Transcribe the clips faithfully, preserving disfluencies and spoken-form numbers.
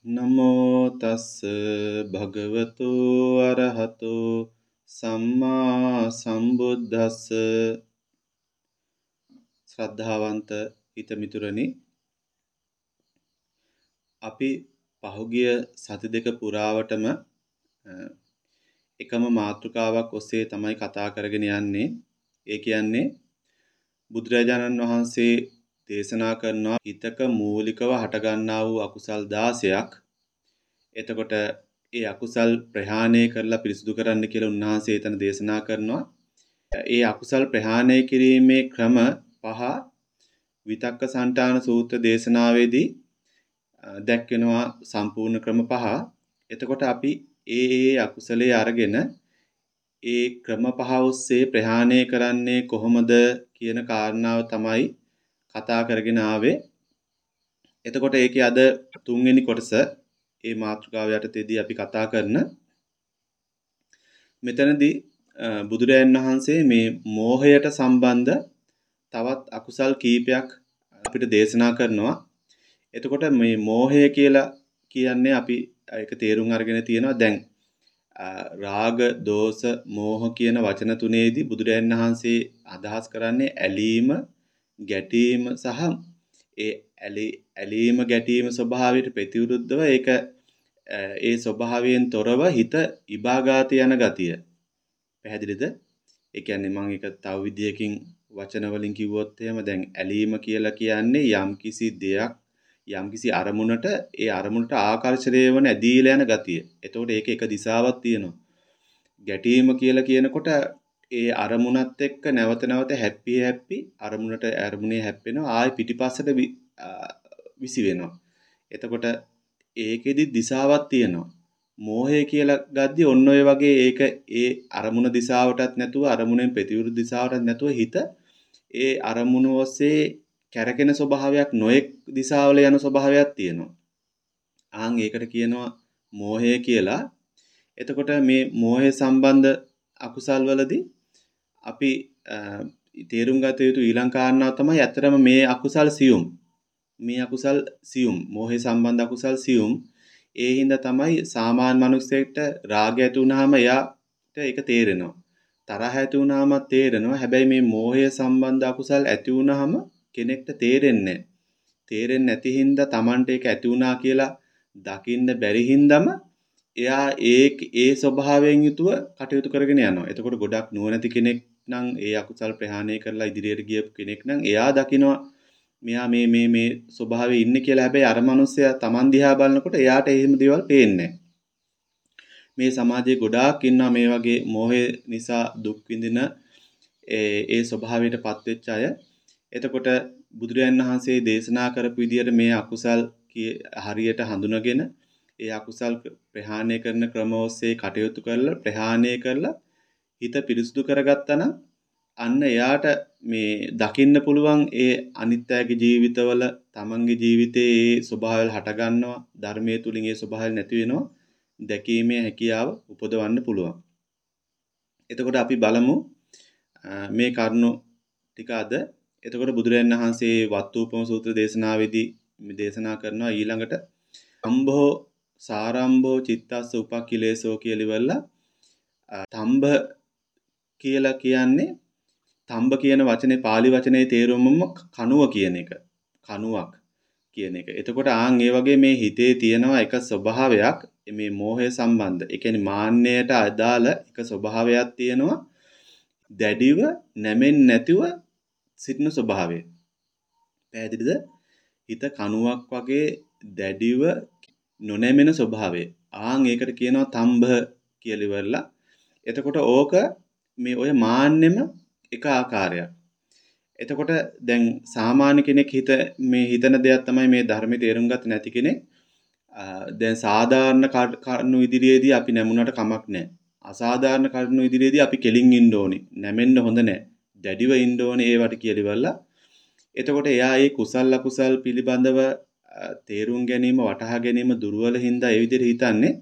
නමෝ තස්ස භගවතු අරහතෝ සම්මා සම්බුද්දස්ස. ශ්‍රද්ධාවන්ත හිතමිතුරනි, අපි පහුගිය සති දෙක පුරාවටම එකම මාතෘකාවක් ඔස්සේ තමයි කතා කරගෙන යන්නේ. ඒ කියන්නේ බුදුරජාණන් වහන්සේ දේශනා කරනවා හිතක මූලිකව හටගන්නා වූ අකුසල් දාසයක්. එතකොට ඒ අකුසල් ප්‍රහාණය කරලා පිරිසුදු කරන්න කියලා උන්වහන්සේ එතන දේශනා කරනවා. ඒ අකුසල් ප්‍රහාණය කිරීමේ ක්‍රම පහ විතක්ක සන්තාන සූත්‍ර දේශනාවේදී දැක්වෙනවා, සම්පූර්ණ ක්‍රම පහ. එතකොට අපි ඒ ඒ අකුසලයේ අරගෙන ඒ ක්‍රම පහ ඔස්සේ ප්‍රහාණය කරන්නේ කොහොමද කියන කාරණාව තමයි කතා කරගෙන ආවේ. එතකොට ඒකේ අද තුන්වෙනි කොටස ඒ මාතෘකාව යටතේදී අපි කතා කරන මෙතනදී බුදුරජාණන් වහන්සේ මේ මෝහයට සම්බන්ධ තවත් අකුසල් කීපයක් අපිට දේශනා කරනවා. එතකොට මේ මෝහය කියලා කියන්නේ අපි ඒක තේරුම් අරගෙන තියෙනවා. දැන් රාග, දෝෂ, මෝහ කියන වචන තුනේදී බුදුරජාණන් වහන්සේ අදහස් කරන්නේ ඇලීම, ගැටීම සහ ඒ ඇලීම ගැටීම ස්වභාවයට ප්‍රතිවිරුද්ධව ඒක ඒ ස්වභාවයෙන් තොරව හිත ඉබාගාත යන ගතිය. පැහැදිලිද? ඒ කියන්නේ මම ඒක තව විදියකින් වචන වලින් කිව්වොත් එහෙම දැන් ඇලීම කියලා කියන්නේ යම්කිසි දෙයක් යම්කිසි අරමුණට ඒ අරමුණට ආකර්ෂණය වන ඇදීලා යන ගතිය. එතකොට ඒක එක දිශාවක් තියෙනවා. ගැටීම කියලා කියනකොට ඒ අරමුණත් එක්ක නැවත නැවත හැප්පි හැප්පි අරමුණට අරමුණේ හැප්පෙනවා, ආයි පිටිපස්සට විසි වෙනවා. එතකොට ඒකෙදි දිශාවක් තියෙනවා. මෝහය කියලා ගද්දි ඔන්න ඔය වගේ ඒක ඒ අරමුණ දිශාවටත් නැතුව අරමුණෙන් ප්‍රතිවිරුද්ධ දිශාවටත් නැතුව හිත ඒ අරමුණ ඔස්සේ කැරකෙන ස්වභාවයක්, නොඑක් දිශාවල යන ස්වභාවයක් තියෙනවා. ආන් ඒකට කියනවා මෝහය කියලා. එතකොට මේ මෝහය සම්බන්ධ අකුසල් වලදී අපි තේරුම් ගත යුතු ඊළඟ කාරණාව තමයි ඇත්තටම මේ අකුසල් සියුම්. මේ අකුසල් සියුම්, මෝහය සම්බන්ධ අකුසල් සියුම්. ඒ හින්දා තමයි සාමාන්‍ය මිනිස්සෙක්ට රාගය ඇති වුනහම එයාට ඒක තේරෙනවා. තරහ ඇති වුනහම තේරෙනවා. හැබැයි මේ මෝහය සම්බන්ධ අකුසල් ඇති වුනහම කෙනෙක්ට තේරෙන්නේ නැහැ. තේරෙන්නේ නැති හින්දා Tamanට ඒක ඇති වුණා කියලා දකින්න බැරි හින්දාම එයා ඒ ඒ ස්වභාවයෙන් යුතුව කටයුතු කරගෙන යනවා. එතකොට ගොඩක් නුවණැති කෙනෙක් නම් ඒ අකුසල් ප්‍රහාණය කරලා ඉදිරියට ගියපු කෙනෙක් නම් එයා දකිනවා මෙයා මේ මේ මේ ස්වභාවයේ ඉන්නේ කියලා. හැබැයි අර මනුස්සයා Taman දිහා බලනකොට එයාට එහෙම දේවල් පේන්නේ නැහැ. මේ සමාජයේ ගොඩාක් ඉන්නවා මේ වගේ මෝහය නිසා දුක් විඳින ඒ ඒ ස්වභාවයටපත් වෙච්ච අය. එතකොට බුදුරජාණන් වහන්සේ දේශනා කරපු විදිහට මේ අකුසල් හරියට හඳුනගෙන ඒ අකුසල් ප්‍රහාණය කරන ක්‍රම ඔස්සේ කටයුතු කරලා ප්‍රහාණය කරලා හිත පිරිසුදු කරගත්තා නම් අන්න එයාට මේ දකින්න පුළුවන් ඒ අනිත්‍යයේ ජීවිතවල තමන්ගේ ජීවිතයේ ඒ ස්වභාවය හට ගන්නවා, ධර්මයේ තුලින් ඒ ස්වභාවය නැති වෙනවා, දැකීමේ හැකියාව උපදවන්න පුළුවන්. එතකොට අපි බලමු මේ කරුණු ටික අද. එතකොට බුදුරජාණන් වහන්සේ වත්තුපම සූත්‍ර දේශනාවේදී මේ දේශනා කරනවා ඊළඟට අම්භෝ සාරම්භෝ චිත්තස්ස උපක්ඛිලේසෝ කියලා ඉවරලා තම්බ කියලා කියන්නේ තම්බ කියන වචනේ පාලි වචනේ තේරුමම කණුව කියන එක. කණුවක් කියන එක. එතකොට ආන් ඒ වගේ මේ හිතේ තියෙනවා එක ස්වභාවයක් මේ මෝහය සම්බන්ධ. ඒ කියන්නේ මාන්නයට අදාළ එක ස්වභාවයක් තියෙනවා. දැඩිව නැමෙන්නේ නැතිව සිටින ස්වභාවය. පැහැදිලිද? හිත කණුවක් වගේ දැඩිව නොනැමෙන ස්වභාවය. ආන් ඒකට කියනවා තම්බ කියලා ඉවරලා. එතකොට ඕක මේ ඔය මාන්නෙම එක ආකාරයක්. එතකොට දැන් සාමාන්‍ය කෙනෙක් හිත මේ හිතන දෙයක් තමයි මේ ධර්මයේ තේරුම් ගත නැති කෙනෙක්. දැන් සාධාරණ කරුණු ඉදිරියේදී අපි නැමුණට කමක් නැහැ. අසාධාරණ කරුණු ඉදිරියේදී අපි කෙලින් ඉන්න ඕනේ. නැමෙන්න හොඳ නැහැ. දැඩිව ඉන්න ඕනේ ඒවට කියලා ඉවරලා. එතකොට එයා ඒ කුසල් අකුසල් පිළිබඳව තේරුම් ගැනීම, වටහා ගැනීම දුර්වල හින්දා ඒ විදිහට හිතන්නේ.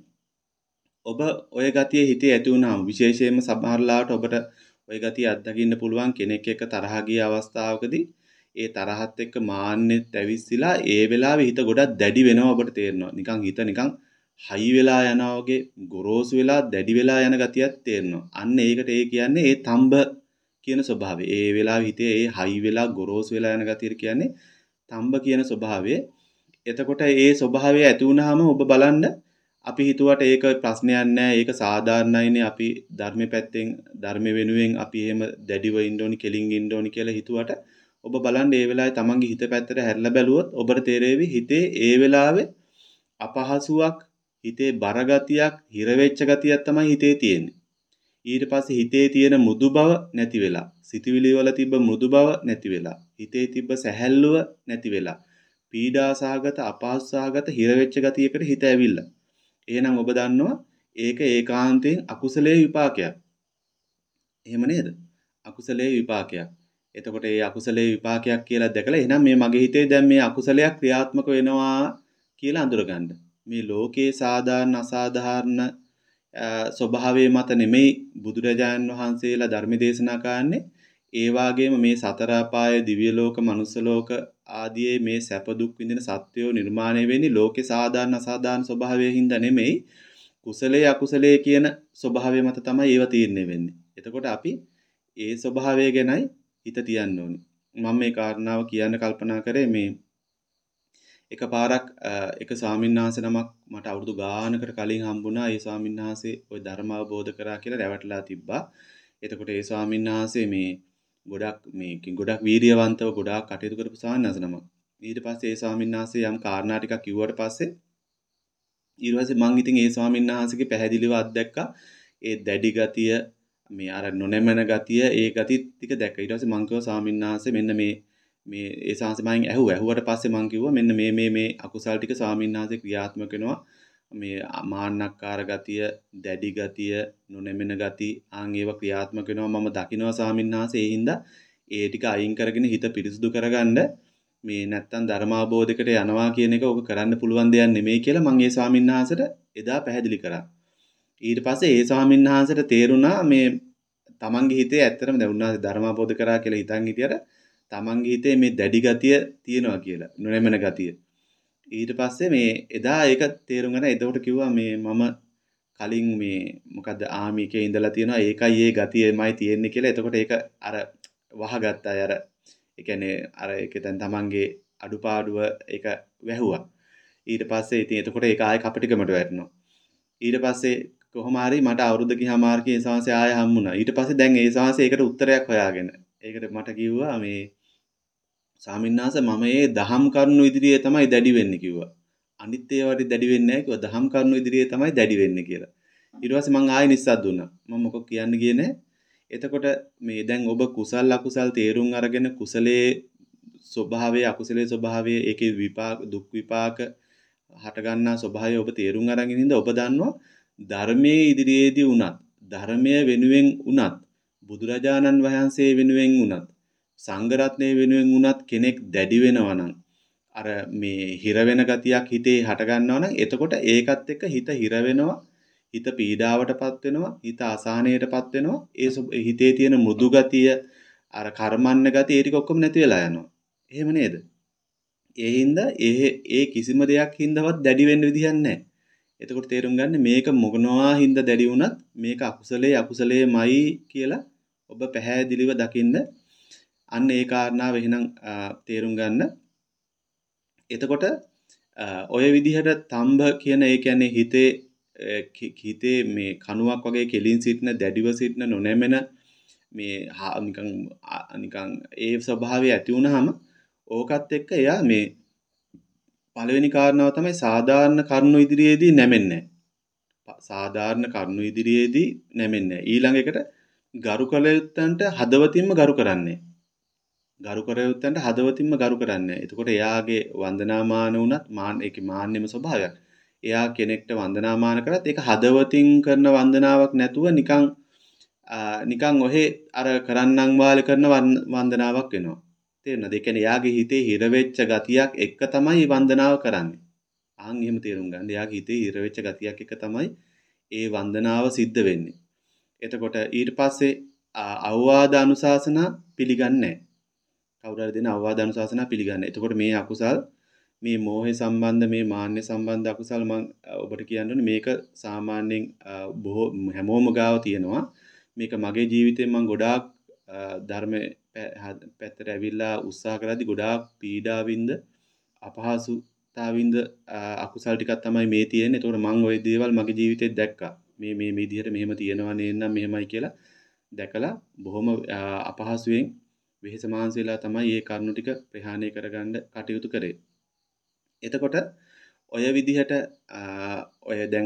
ඔබ ඔය ගතිය හිතේ ඇති වුණාම විශේෂයෙන්ම සමහරලාට ඔබට ඔය ගතිය අත්දකින්න පුළුවන් කෙනෙක් එක්ක තරහ ගිය අවස්ථාවකදී ඒ තරහත් එක්ක මාන්නෙත් ඇවිස්සලා ඒ වෙලාවේ හිත ගොඩක් දැඩි වෙනවා ඔබට තේරෙනවා. නිකන් හිත නිකන් හයි වෙලා යනවා වගේ ගොරෝසු වෙලා දැඩි වෙලා යන ගතියක් තේරෙනවා. අන්න ඒකට ඒ කියන්නේ ඒ තඹ කියන ස්වභාවය. ඒ වෙලාවේ හිතේ ඒ හයි වෙලා ගොරෝසු වෙලා යන ගතිය කියන්නේ තඹ කියන ස්වභාවය. එතකොට ඒ ස්වභාවය ඇති වුනහම ඔබ බලන්න අපි හිතුවට ඒක ප්‍රශ්නයක් නෑ. ඒක සාධාරණයිනේ. අපි ධර්ම පැත්තෙන් ධර්ම වෙනුවෙන් අපි එහෙම දැඩිව ඉන්න ඕනි, කෙලින් ඉන්න ඕනි කියලා හිතුවට ඔබ බලන්න ඒ වෙලාවේ තමන්ගේ හිත පැත්තට හැරිලා බැලුවොත් ඔබට තේරෙවි හිතේ ඒ වෙලාවේ අපහසුාවක්, හිතේ බරගතියක්, හිර වෙච්ච ගතියක් තමයි හිතේ තියෙන්නේ. ඊට පස්සේ හිතේ තියෙන මෘදු බව නැති වෙලා, සිතවිලි වල තිබ්බ මෘදු බව නැති වෙලා, හිතේ තිබ්බ සැහැල්ලුව නැති වෙලා, පීඩාසහගත, අපහසුසහගත හිර වෙච්ච ගතියකට හිත ඇවිල්ලා. එහෙනම් ඔබ දන්නවා ඒක ඒකාන්තයෙන් අකුසලයේ විපාකයක්. එහෙම නේද? අකුසලයේ විපාකයක්. එතකොට මේ අකුසලයේ විපාකයක් කියලා දැකලා එහෙනම් මේ මගේ හිතේ දැන් මේ අකුසලයක් ක්‍රියාත්මක වෙනවා කියලා අඳුරගන්න. මේ ලෝකේ සාධාරණ අසාධාරණ ස්වභාවය මත නෙමෙයි බුදුරජාණන් වහන්සේලා ධර්ම දේශනා කරන්නේ. ඒ වාගේම මේ සතර අපාය, දිව්‍ය ලෝක, මනුස්ස ලෝක ආදී මේ සැප දුක් විඳින සත්වයෝ නිර්මාණය වෙන්නේ ලෝකේ සාධාරණ අසාධාරණ ස්වභාවයෙන් හින්දා නෙමෙයි. කුසලයේ අකුසලයේ කියන ස්වභාවය මත තමයි ඒව තීරණය වෙන්නේ. එතකොට අපි ඒ ස්වභාවය ගැනයි හිත තියන්න ඕනේ. මම මේ කාරණාව කියන්න කල්පනා කරේ මේ එකපාරක් එක ස්වාමින්වහන්සේ නමක් මට අවුරුදු ගානකට කලින් හම්බුණා. ඒ ස්වාමින්වහන්සේ ওই ධර්ම අවබෝධ කරා කියලා රැවටලා තිබ්බා. එතකොට ඒ ස්වාමින්වහන්සේ මේ ගොඩක් මේ ගොඩක් වීර්යවන්තව ගොඩාක් කටයුතු කරපු ස්වාමින්වහන්සේ නමක්. ඊට පස්සේ ඒ ස්වාමින්වහන්සේ යම් කාරණා ටිකක් කිව්වට පස්සේ ඊට පස්සේ මං ඉතින් ඒ ස්වාමින්වහන්සේගේ පැහැදිලිව අත්දැක්කා. ඒ දැඩි ගතිය, මේ අර නොනැමෙන ගතිය, ඒ ගති ටික දැක්කා. ඊට පස්සේ මං කිව්වා ස්වාමින්වහන්සේ මෙන්න මේ මේ ඒ සංසමයෙන් ඇහුවා. ඇහුවට පස්සේ මං කිව්වා මෙන්න මේ මේ මේ අකුසල් ටික ස්වාමින්වහන්සේ ක්‍රියාත්මක වෙනවා. මේ මාන්නක්කාර ගතිය, දැඩි ගතිය, නොනැමෙන ගති ආන් ඒවා ක්‍රියාත්මක වෙනවා මම දකිනවා ස්වාමින්වහන්සේ. ඒ හින්දා ඒ ටික අයින් කරගෙන හිත පිරිසුදු කරගන්න මේ නැත්තම් ධර්මාබෝධයකට යනවා කියන එක ඔක කරන්න පුළුවන් දෙයක් නෙමෙයි කියලා මම ඒ ස්වාමින්වහන්සේට එදා පැහැදිලි කරා. ඊට පස්සේ ඒ ස්වාමින්වහන්සේට තේරුණා මේ තමන්ගේ හිතේ ඇත්තටම දැන් උන්වහන්සේ ධර්මාබෝධ කරා කියලා හිතන් හිටියට තමන්ගේ හිතේ මේ දැඩි ගතිය තියෙනවා කියලා, නොනැමෙන ගතිය. ඊට පස්සේ මේ එදා ඒක තේරුම් ගන්න එතකොට කිව්වා මේ මම කලින් මේ මොකද්ද ආමි එකේ ඉඳලා තියෙනවා ඒකයි ඒ ගතියමයි තියෙන්නේ කියලා. එතකොට ඒක අර වහගත්තා අර ඒ කියන්නේ අර ඒක දැන් තමන්ගේ අඩුපාඩුව ඒක වැහුවා. ඊට පස්සේ ඉතින් එතකොට ඒක ආයෙ කපටිකමට වැටෙනවා. ඊට පස්සේ කොහොම හරි මට අවුරුද්ද ගියාම ආර්කේ ඒ සංසය ආයෙ හම්බුණා. ඊට පස්සේ දැන් ඒ සංසය ඒකට උත්තරයක් හොයාගෙන. ඒකට මට කිව්වා මේ ස්වාමින්වහන්සේ මම මේ දහම් කරුණු ඉදිරියේ තමයි දැඩි වෙන්නේ කිව්වා. අනිත් ඒවාට දැඩි වෙන්නේ නැහැ කිව්වා. දහම් කරුණු ඉදිරියේ තමයි දැඩි වෙන්නේ කියලා. ඊට පස්සේ මං ආයෙ නිස්සද්ද වුණා. මම මොකක් කියන්න ගියේ නැහැ. එතකොට මේ දැන් ඔබ කුසල් අකුසල් තේරුම් අරගෙන කුසලයේ ස්වභාවය අකුසලයේ ස්වභාවය ඒකේ විපාක දුක් විපාක හට ගන්නා ස්වභාවය ඔබ තේරුම් අරගෙන ඉඳ ඔබ දන්නවා ධර්මයේ ඉදිරියේදී වුණත් ධර්මයේ වෙනුවෙන් වුණත් බුදුරජාණන් වහන්සේ වෙනුවෙන් වුණත් සංඝ රත්නයේ වෙනුවෙන් වුණත් කෙනෙක් දැඩි වෙනවා නම් අර මේ හිර වෙන ගතියක් හිතේ හට ගන්නවා නම් එතකොට ඒකත් එක්ක හිත හිර වෙනවා හිත පීඩාවටපත් වෙනවා හිත අසහනයටපත් වෙනවා ඒ හිතේ තියෙන මෘදු ගතිය අර කර්මන්න ගතිය ඒ ටික ඔක්කොම නැති වෙලා යනවා එහෙම නේද ඒ හින්දා ඒ ඒ කිසිම දෙයක් හින්දාවත් දැඩි වෙන්න විදිහක් නැහැ එතකොට තේරුම් ගන්න මේක මොනවා හින්දා දැඩි වුණත් මේක අකුසලයේ අකුසලයේමයි කියලා ඔබ පැහැදිලිව දකින්න අන්න ඒ කාරණාව එහෙනම් තේරුම් ගන්න එතකොට ඔය විදිහට තම්බ කියන ඒ කියන්නේ හිතේ හිතේ මේ කණුවක් වගේ කෙලින් සිටින දැඩිව සිටින නොනැමෙන මේ නිකන් නිකන් ඒ ස්වභාවය ඇති වුනහම ඕකත් එක්ක එයා මේ පළවෙනි කාරණාව තමයි සාධාරණ කරුණු ඉදිරියේදී නැමෙන්නේ නැහැ. සාධාරණ කරුණු ඉදිරියේදී නැමෙන්නේ නැහැ. ඊළඟ එකට ගරු කළ යුත්තන්ට හදවතින්ම ගරු කරන්නේ. ගරු කළ යුත්තන්ට හදවතින්ම ගරු කරන්නේ. එතකොට එයාගේ වන්දනාමාන වුණත් මාන ඒකේ මාන්නෙම ස්වභාවයක්. එයා කෙනෙක්ට වන්දනාමාන කරත් ඒක හදවතින් කරන වන්දනාවක් නැතුව නිකන් නිකන් ඔහෙ අර කරන්නම් වාලේ කරන වන්දනාවක් වෙනවා. තේරෙනවද? ඒ කියන්නේ එයාගේ හිතේ හිර වෙච්ච ගතියක් එක්ක තමයි වන්දනාව කරන්නේ. අහන් එහෙම තේරුම් ගන්න. එයාගේ හිතේ හිර වෙච්ච ගතියක් එක්ක තමයි ඒ වන්දනාව සිද්ධ වෙන්නේ. එතකොට ඊට පස්සේ අවවාද අනුශාසනා පිළිගන්නේ නැහැ. කවුරු හරි දෙන අවවාද අනුශාසනා පිළිගන්නේ. එතකොට මේ අකුසල් මේ මෝහය සම්බන්ධ මේ මාන්නය සම්බන්ධ අකුසල් මම ඔබට කියන්න ඕනේ මේක සාමාන්‍යයෙන් බොහෝ හැමෝම ගාව තියෙනවා. මේක මගේ ජීවිතේ මම ගොඩාක් ධර්මයේ පැත්තට ඇවිල්ලා උත්සාහ කරද්දි ගොඩාක් පීඩාවින්ද අපහසුතාවින්ද අකුසල් ටිකක් තමයි මේ තියෙන්නේ. ඒතකොට මම ওই දේවල් මගේ ජීවිතේ දැක්කා. මේ මේ මේ විදිහට මෙහෙම තියෙනවා නේනම් මෙහෙමයි කියලා දැකලා බොහොම අපහසුයෙන් වෙහෙස මහන්සි වෙලා තමයි මේ කරුණු ටික ප්‍රහාණය කරගන්න කටයුතු කරේ. එතකොට ඔය විදිහට ඔය දැන්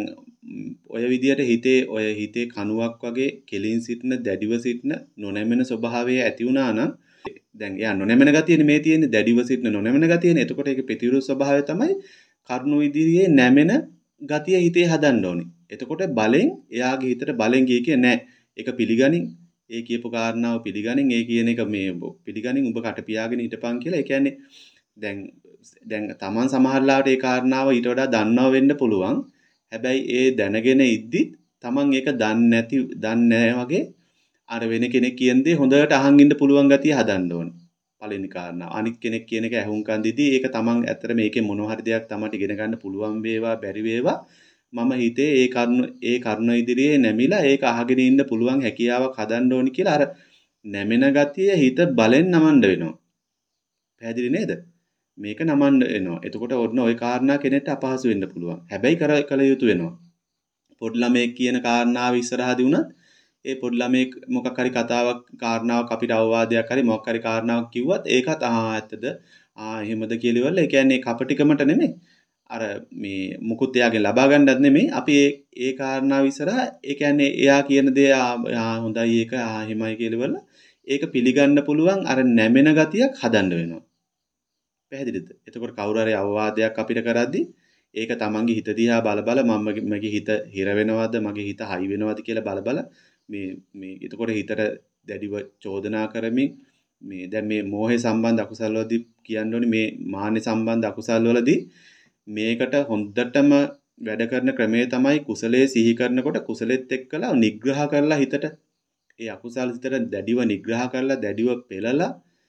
ඔය විදිහට හිතේ ඔය හිතේ කණුවක් වගේ කෙලින් සිටින දැඩිව සිටින නොනැමෙන ස්වභාවය ඇති වුණා නම් දැන් එයා නොනැමෙන ගතියනේ මේ තියෙන්නේ දැඩිව සිටින නොනැමෙන ගතියනේ. එතකොට ඒකේ ප්‍රතිවිරුද්ධ ස්වභාවය තමයි කරුණු ඉදිරියේ නැමෙන ගතිය හිතේ හදන්න ඕනේ. එතකොට බලෙන් එයාගේ හිතට බලෙන් ගියේ කිය නෑ. ඒක පිළිගනින්. ඒ කියපු කාරණාව පිළිගනින්. ඒ කියන එක මේ පිළිගනින් ඔබ කට පියාගෙන හිටපන් කියලා. ඒ කියන්නේ දැන් දැන් Taman සමහරලාට ඒ කාරණාව ඊට වඩා දන්නව වෙන්න පුළුවන්. හැබැයි ඒ දැනගෙන ඉද්දි Taman ඒක දන්නේ නැති දන්නේ වගේ අර වෙන කෙනෙක් කියන දේ හොඳට අහන් ඉන්න පුළුවන් ගතිය හදන්න ඕනේ. පළවෙනි කාරණාව. අනිත් කෙනෙක් කියන එක ඇහුම්කන් දීදී ඒක Taman ඇත්තට මේකේ මොන හරි දෙයක් Tamanට ඉගෙන ගන්න පුළුවන් වේවා බැරි වේවා මම හිතේ ඒ කරුණ ඒ කරුණ ඉදිරියේ නැමිලා ඒක අහගෙන ඉන්න පුළුවන් හැකියාවක් හදන්න ඕනි කියලා අර නැමෙන ගතිය හිත බලෙන් නමන්න වෙනවා. පැහැදිලි නේද? මේක නමන්න එනවා. එතකොට ඔන්න ওই කාරණා කෙනෙක්ට අපහසු වෙන්න පුළුවන්. හැබැයි කර කල යුතු වෙනවා. පොඩි ළමයෙක් කියන කාරණාව ඉස්සරහදී වුණත් ඒ පොඩි ළමයෙක් මොකක් හරි කතාවක් කාරණාවක් අපිට අවවාදයක් හරි මොකක් හරි කාරණාවක් කිව්වත් ඒකත් ආ ඇත්තද ආ එහෙමද කියලා ඉවරලා ඒ කියන්නේ කපටිකමට නෙමෙයි. අර මේ මුකුත් එයාගෙන් ලබා ගන්නත් නෙමෙයි. අපි ඒ ඒ කාරණාව ඉස්සරහ ඒ කියන්නේ එයා කියන දේ ආ හොඳයි ඒක ආ එහෙමයි කියලා ඉවරලා ඒක පිළිගන්න පුළුවන් අර නැමෙන ගතියක් හදන්න වෙනවා. පැහැදිලිද? එතකොට කවුරු හරි අවවාදයක් අපිට කරද්දී ඒක තමන්ගේ හිත දිහා බල බල මම මගේ හිත හිර වෙනවද මගේ හිත හයි වෙනවද කියලා බල බල මේ මේ එතකොට හිතට දැඩිව චෝදනා කරමින් මේ දැන් මේ මෝහය සම්බන්ධ අකුසල් වලදී කියන්න ඕනේ මේ මාන්න සම්බන්ධ අකුසල් වලදී මේකට හොඳටම වැඩ කරන ක්‍රමය තමයි කුසලයේ සිහි කරනකොට කුසලෙත් එක්කලා නිග්‍රහ කරලා හිතට ඒ අකුසල් හිතට දැඩිව නිග්‍රහ කරලා දැඩිව පෙළලා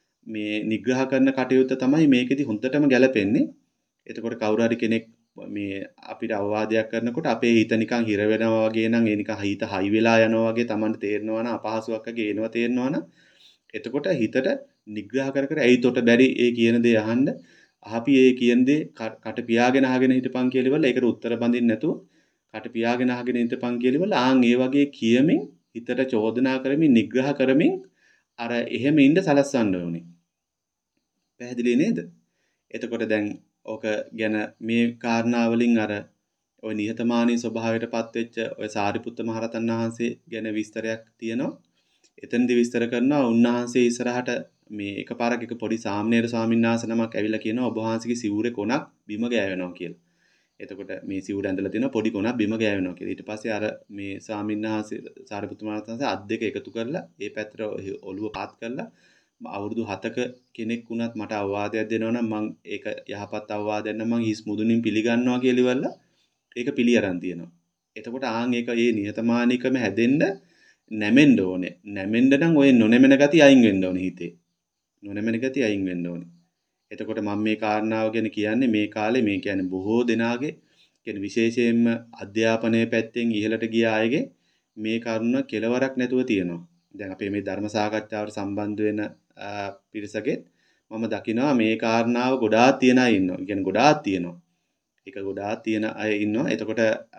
මේ නිග්‍රහ කරන කටයුත්ත තමයි මේකෙදි හොඳටම ගැලපෙන්නේ. එතකොට කවුරු හරි කෙනෙක් මේ අපිට අවවාදයක් කරනකොට අපේ හිත නිකන් හිර වෙනවා වගේ නම් ඒ නිකන් හිත හයි වෙලා යනවා වගේ Tamanට තේරෙනවා නම් අපහසුයක් වගේ එනවා තේරෙනවා නම් එතකොට හිතට නිග්‍රහ කර කර ඇයි තොට බැරි ඒ කියන දේ අහන්න අහපි ඒ කියන දේ කට පියාගෙන අහගෙන හිටපන් කියලා ඉවරලා ඒකට උත්තර බඳින්න නැතුව කට පියාගෙන අහගෙන හිටපන් කියලා ඉවරලා ආන් ඒ වගේ කියමින් හිතට චෝදනා කරමින් නිග්‍රහ කරමින් අර එහෙම ඉන්න සලස්වන්න ඕනේ. පැහැදිලි නේද? එතකොට දැන් ඕක ගැන මේ කාරණා වලින් අර ওই නිහතමානී ස්වභාවයටපත් වෙච්ච ඔය සාරිපුත්ත මහරතන් වහන්සේ ගැන විස්තරයක් තියෙනවා. එතනදී විස්තර කරනවා උන්වහන්සේ ඉස්සරහට මේ එකපාරක එක පොඩි සාමණේර ස්වාමීන් වහන්සේ නමක් ඇවිල්ලා කියනවා ඔබ වහන්සේගේ සිවුරේ කොනක් බිම ගෑවෙනවා කියලා. එතකොට මේ සිවුර ඇඳලා තියෙනවා පොඩි කොනක් බිම ගෑවෙනවා කියලා. ඊට පස්සේ අර මේ ස්වාමීන් වහන්සේ සාරිපුත්ත මහරතන් වහන්සේ අත් දෙක එකතු කරලා ඒ පැත්තට ඔළුව පාත් කරලා අවුරුදු හතක කෙනෙක් වුණත් මට අවවාදයක් දෙනවා නම් මම ඒක යහපත් අවවාදයක් නම් මම හිස් මුදුනින් පිළිගන්නවා කියලා ඉවරලා ඒක පිළි අරන් තියෙනවා. එතකොට ආන් ඒක ඒ නිහතමානීකම හැදෙන්න නැමෙන්න ඕනේ. නැමෙන්න නම් ඔය නොනැමෙන ගතිය අයින් වෙන්න ඕනේ හිතේ. නොනැමෙන ගතිය අයින් වෙන්න ඕනේ. එතකොට මම මේ කාරණාව ගැන කියන්නේ මේ කාලේ මේ කියන්නේ බොහෝ දෙනාගේ කියන්නේ විශේෂයෙන්ම අධ්‍යාපනයේ පැත්තෙන් ඉහළට ගිය අයගේ මේ කරුණ කෙලවරක් නැතුව තියෙනවා. දැන් අපේ මේ ධර්ම සාකච්ඡාවට සම්බන්ධ වෙන පිරිසකෙත් මම දකිනවා මේ කාරණාව ගොඩාක් තියන අය ඉන්නවා. කියන්නේ ගොඩාක් තියෙනවා. ඒක ගොඩාක් තියෙන අය ඉන්නවා. එතකොට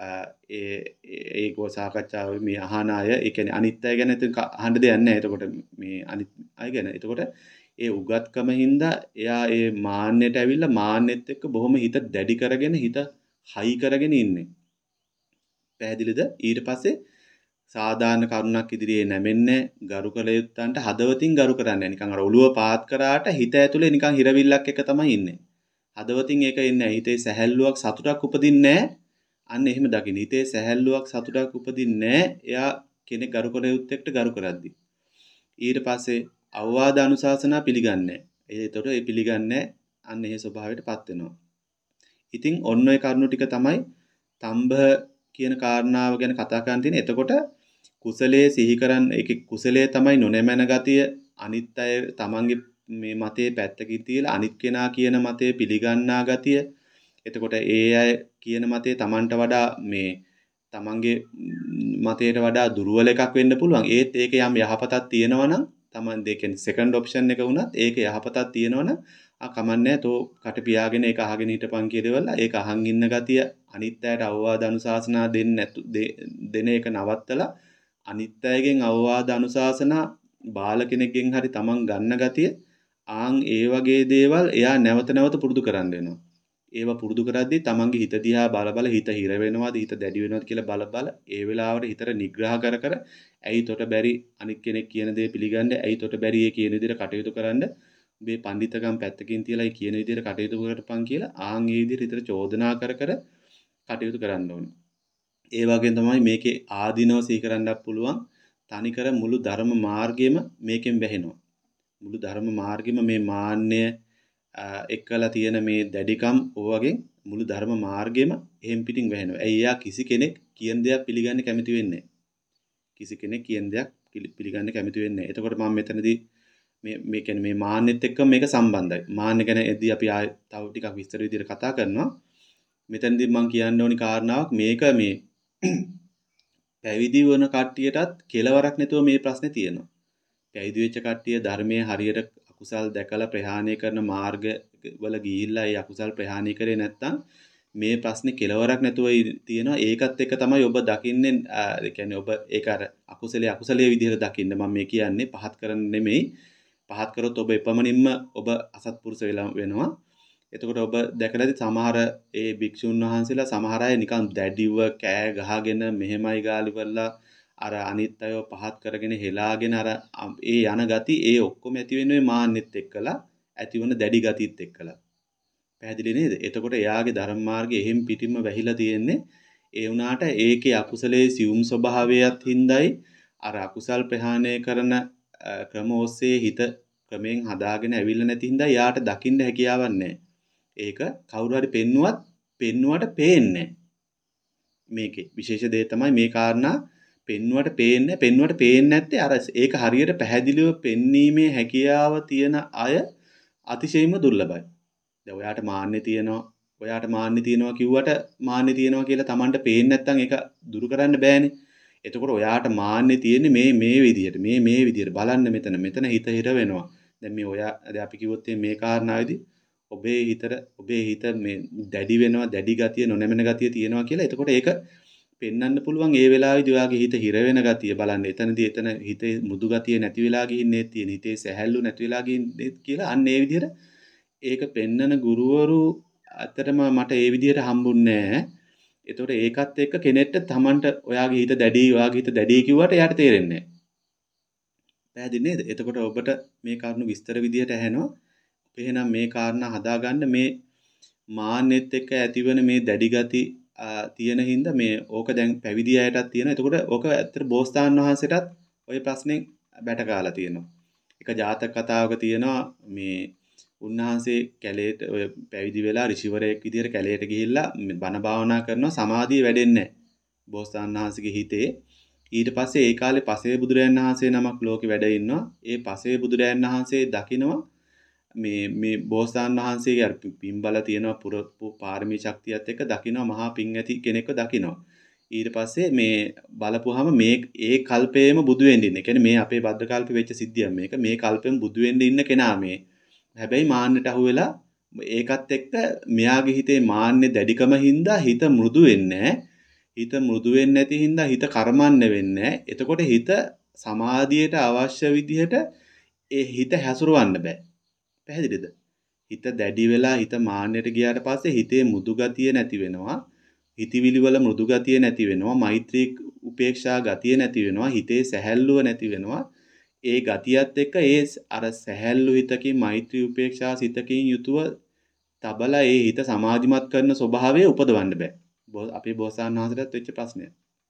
ඒ ඒ ගෝ සාකච්ඡාවේ මේ අහන අය, ඒ කියන්නේ අනිත් අය ගැන අහන්න දෙයක් නැහැ. එතකොට මේ අනිත් අය ගැන. එතකොට ඒ උගත්කම හින්දා එයා ඒ මාන්නයට ඇවිල්ලා මාන්නෙත් එක්ක බොහොම හිත දැඩි කරගෙන හිත හයි කරගෙන ඉන්නේ. පැහැදිලිද? ඊට පස්සේ සාධාරණ කරුණක් ඉදිරියේ නැමෙන්නේ ගරු කළ යුත්තන්ට හදවතින් ගරු කරන්නේ නිකන් අර ඔළුව පාත් කරාට හිත ඇතුලේ නිකන් හිරවිල්ලක් එක තමයි ඉන්නේ. හදවතින් ඒක ඉන්නේ හිතේ සැහැල්ලුවක් සතුටක් උපදින්නේ අන්න එහෙම දකින්න. හිතේ සැහැල්ලුවක් සතුටක් උපදින්නේ එයා කෙනෙක් ගරු කළ යුත්තේකට ගරු කරද්දි. ඊට පස්සේ අවවාද අනුශාසනා පිළිගන්නේ. ඒතකොට ඒ පිළිගන්නේ අන්න එහෙ ස්වභාවයටපත් වෙනවා. ඉතින් ඔන්න ඔය කරුණු ටික තමයි තම්බ කියන කාරණාව ගැන කතා කරන් තියෙන්නේ. එතකොට කුසලයේ සිහි කරන් ඒකේ කුසලයේ තමයි නොනැමෙන ගතිය අනිත් අය තමන්ගේ මේ මතේ පැත්තකින් තියලා අනිත් කෙනා කියන මතේ පිළිගන්නා ගතිය. එතකොට ඒ අය කියන මතේ Tamanට වඩා මේ තමන්ගේ මතයට වඩා දුර්වල එකක් වෙන්න පුළුවන්. ඒත් ඒක යම් යහපතක් තියෙනවා නම් තමන් දෙකෙන් සෙකන්ඩ් ඔප්ෂන් එක වුණත් ඒක යහපතක් තියෙනවා නම් ආ කමන්නේ තෝ කට පියාගෙන ඒක අහගෙන හිටපන් කියලාවලා ඒක අහන් ඉන්න ගතිය අනිත් අයට අවවාද අනුශාසනා දෙන්න දෙන එක නවත්තලා අනිත් අයගෙන් අවවාද අනුශාසනා බාල කෙනෙක්ගෙන් හරි තමන් ගන්න ගතිය ආන් ඒ වගේ දේවල් එයා නැවත නැවත පුරුදු කරන්න වෙනවා. ඒවා පුරුදු කරද්දී තමන්ගේ හිත දිහා බල බල හිත හිර වෙනවද හිත දැඩි වෙනවද කියලා බල බල ඒ වෙලාවට හිතට නිග්‍රහ කර කර ඇයි තොට බැරි අනිත් කෙනෙක් කියන දේ පිළිගන්න ඇයි තොට බැරි ඒ කියන විදිහට කටයුතු කරන්න මේ පඬිතකම් පැත්තකින් තියලා ඒ කියන විදිහට කටයුතු කරපන් කියලා ආන් ඒ විදිහට හිතට චෝදනා කර කර කටයුතු කරන්න ඕනේ. ඒ වගේම තමයි මේකේ ආධිනව සිහි කරන්නත් පුළුවන්. තනිකර මුළු ධර්ම මාර්ගෙම මේකෙන් වැහෙනවා. මුළු ධර්ම මාර්ගෙම මේ මාන්නය එක්කලා තියෙන මේ දැඩිකම් ඔයගෙන් මුළු ධර්ම මාර්ගෙම එහෙම් පිටින් වැහෙනවා. ඇයි යා කිසි කෙනෙක් කියන දෙයක් පිළිගන්න කැමති වෙන්නේ නැහැ. කිසි කෙනෙක් කියන දෙයක් පිළිගන්න කැමති වෙන්නේ නැහැ. එතකොට මම මෙතනදී මේ මේ කියන්නේ මේ මාන්නෙත් එක්ක මේක සම්බන්ධයි. මාන්න ගැන එදී අපි ආය තව ටිකක් විස්තර විදිහට කතා කරනවා. මෙතනදී මම කියන්න ඕනි කාරණාවක් මේක මේ පැවිදි වුණ කට්ටියටත් කෙලවරක් නැතුව මේ ප්‍රශ්නේ තියෙනවා. පැවිදි වෙච්ච කට්ටිය ධර්මයේ හරියට අකුසල් දැකලා ප්‍රහාණය කරන මාර්ග වල ගිහිල්ලා ඒ අකුසල් ප්‍රහාණය කරේ නැත්නම් මේ ප්‍රශ්නේ කෙලවරක් නැතුව තියෙනවා. ඒකත් එක්ක තමයි ඔබ දකින්නේ ඒ කියන්නේ ඔබ ඒක අර අකුසලයේ අකුසලයේ විදිහට දකින්න මම මේ කියන්නේ පහත් කරන්න නෙමෙයි. පහත් කරොත් ඔබ එපමණින්ම ඔබ අසත්පුරුෂ වෙනවා. එතකොට ඔබ දැකලාද සමහර ඒ භික්ෂුන් වහන්සේලා සමහර අය නිකන් දැඩිව කෑ ගහගෙන මෙහෙමයි ගාලිවලා අර අනිත් අයව පහත් කරගෙන හෙලාගෙන අර ඒ යන ගති ඒ ඔක්කොම ඇති වෙන්නේ මාන්නෙත් එක්කලා ඇතිවන දැඩි ගතියත් එක්කලා. පැහැදිලි නේද? එතකොට එයාගේ ධර්ම මාර්ගයේ එහෙම් පිටින්ම වැහිලා තියෙන්නේ ඒ වුණාට ඒකේ අකුසලයේ සියුම් ස්වභාවයත් හිඳයි අර අකුසල් ප්‍රහාණය කරන ක්‍රම ඔස්සේ හිත ක්‍රමෙන් හදාගෙන ඇවිල්ලා නැති හින්දා යාට දකින්න හැකියාවක් නැහැ. ඒක කවුරු හරි පෙන්නුවත් පෙන්නුවට පේන්නේ මේකේ විශේෂ දේ තමයි මේ කාරණා පෙන්නුවට පේන්නේ පෙන්නුවට පේන්නේ නැත්තේ අර ඒක හරියට පැහැදිලිව පෙන්වීමේ හැකියාව තියෙන අය අතිශයින්ම දුර්ලභයි. දැන් ඔයාට මාන්නේ තියෙනවා ඔයාට මාන්නේ තියෙනවා කිව්වට මාන්නේ තියෙනවා කියලා Tamanට පේන්නේ නැත්නම් ඒක දුරු කරන්න බෑනේ. එතකොට ඔයාට මාන්නේ තියෙන්නේ මේ මේ විදිහට මේ මේ විදිහට බලන්න මෙතන මෙතන හිත හිර වෙනවා. දැන් මේ ඔයා දැන් අපි කිව්වොත් මේ කාරණාවේදී ඔබේ හිතට ඔබේ හිත මේ දැඩි වෙනවා දැඩි ගතිය නොනැමෙන ගතිය තියෙනවා කියලා. එතකොට ඒක පෙන්වන්න පුළුවන් ඒ වෙලාවේදී ඔයාගේ හිත හිර වෙන ගතිය බලන්න. එතනදී එතන හිතේ මෘදු ගතිය නැති වෙලා ගිහින්නේ තියෙන. හිතේ සැහැල්ලු නැති වෙලා ගිහින්නේ කියලා අන්න ඒ විදිහට ඒක පෙන්නන ගුරුවරු අතරම මට ඒ විදිහට හම්බුන්නේ නැහැ. එතකොට ඒකත් එක්ක කෙනෙක්ට Tamanට ඔයාගේ හිත දැඩි ඔයාගේ හිත දැඩි කිව්වට එයාට තේරෙන්නේ නැහැ. පැහැදිලි නේද? එතකොට ඔබට මේ කරුණු විස්තර විදිහට ඇහෙනවා. එහෙනම් මේ කාරණා හදාගන්න මේ මාන්නෙත් එක්ක ඇතිවන මේ දැඩි ගති තියෙන හින්දා මේ ඕක දැන් පැවිදි අයටත් තියෙනවා. එතකොට ඕක ඇත්තට බෝසතාණන් වහන්සේටත් ওই ප්‍රශ්نين බැටකාලා තියෙනවා. එක ජාතක කතාවක තියෙනවා මේ උන්වහන්සේ කැලේට ඔය පැවිදි වෙලා ඍෂිවරයෙක් විදියට කැලේට ගිහිල්ලා බණ භාවනා කරනවා සමාධිය වැඩෙන්නේ නැහැ. බෝසතාණන් වහන්සේගේ හිතේ ඊට පස්සේ ඒ කාලේ පසේ බුදුරයන් වහන්සේ නමක් ලෝකෙ වැඩ ඉන්නවා. ඒ පසේ බුදුරයන් වහන්සේ දකිනවා මේ මේ බෝසතාණන් වහන්සේගේ අර පින්බල තියෙනවා පුරපු පාරමී ශක්තියත් එක්ක දකිනවා මහා පින් ඇති කෙනෙක්ව දකිනවා. ඊට පස්සේ මේ බලපුවාම මේ ඒ කල්පයේම බුදු වෙන්න ඉන්නේ. කියන්නේ මේ අපේ බද්ද කල්පෙ වෙච්ච සිද්ධියක් මේක. මේ කල්පෙම බුදු වෙන්න ඉන්න කෙනා මේ. හැබැයි මාන්නට අහු වෙලා ඒකත් එක්ක මෙයාගේ හිතේ මාන්නේ දැඩිකම හින්දා හිත මෘදු වෙන්නේ හිත මෘදු වෙන්නේ නැති හින්දා හිත කර්මන්න වෙන්නේ එතකොට හිත සමාධියට අවශ්‍ය විදිහට ඒ හිත හැසිරවන්න බෑ. පැහැදිලිද? හිත දැඩි වෙලා හිත මාන්නයට ගියාට පස්සේ හිතේ මෘදු ගතිය නැති වෙනවා. හිතවිලි වල මෘදු ගතිය නැති වෙනවා. මෛත්‍රී උපේක්ෂා ගතිය නැති වෙනවා. හිතේ සැහැල්ලුව නැති වෙනවා. ඒ ගතියත් එක්ක ඒ අර සැහැල්ලු හිතකින් මෛත්‍රී උපේක්ෂා සිතකින් යුතුව තබලා ඒ හිත සමාධිමත් කරන ස්වභාවය උපදවන්න බෑ. අපේ බෝසතාණන් වහන්සේටත් වෙච්ච ප්‍රශ්නය.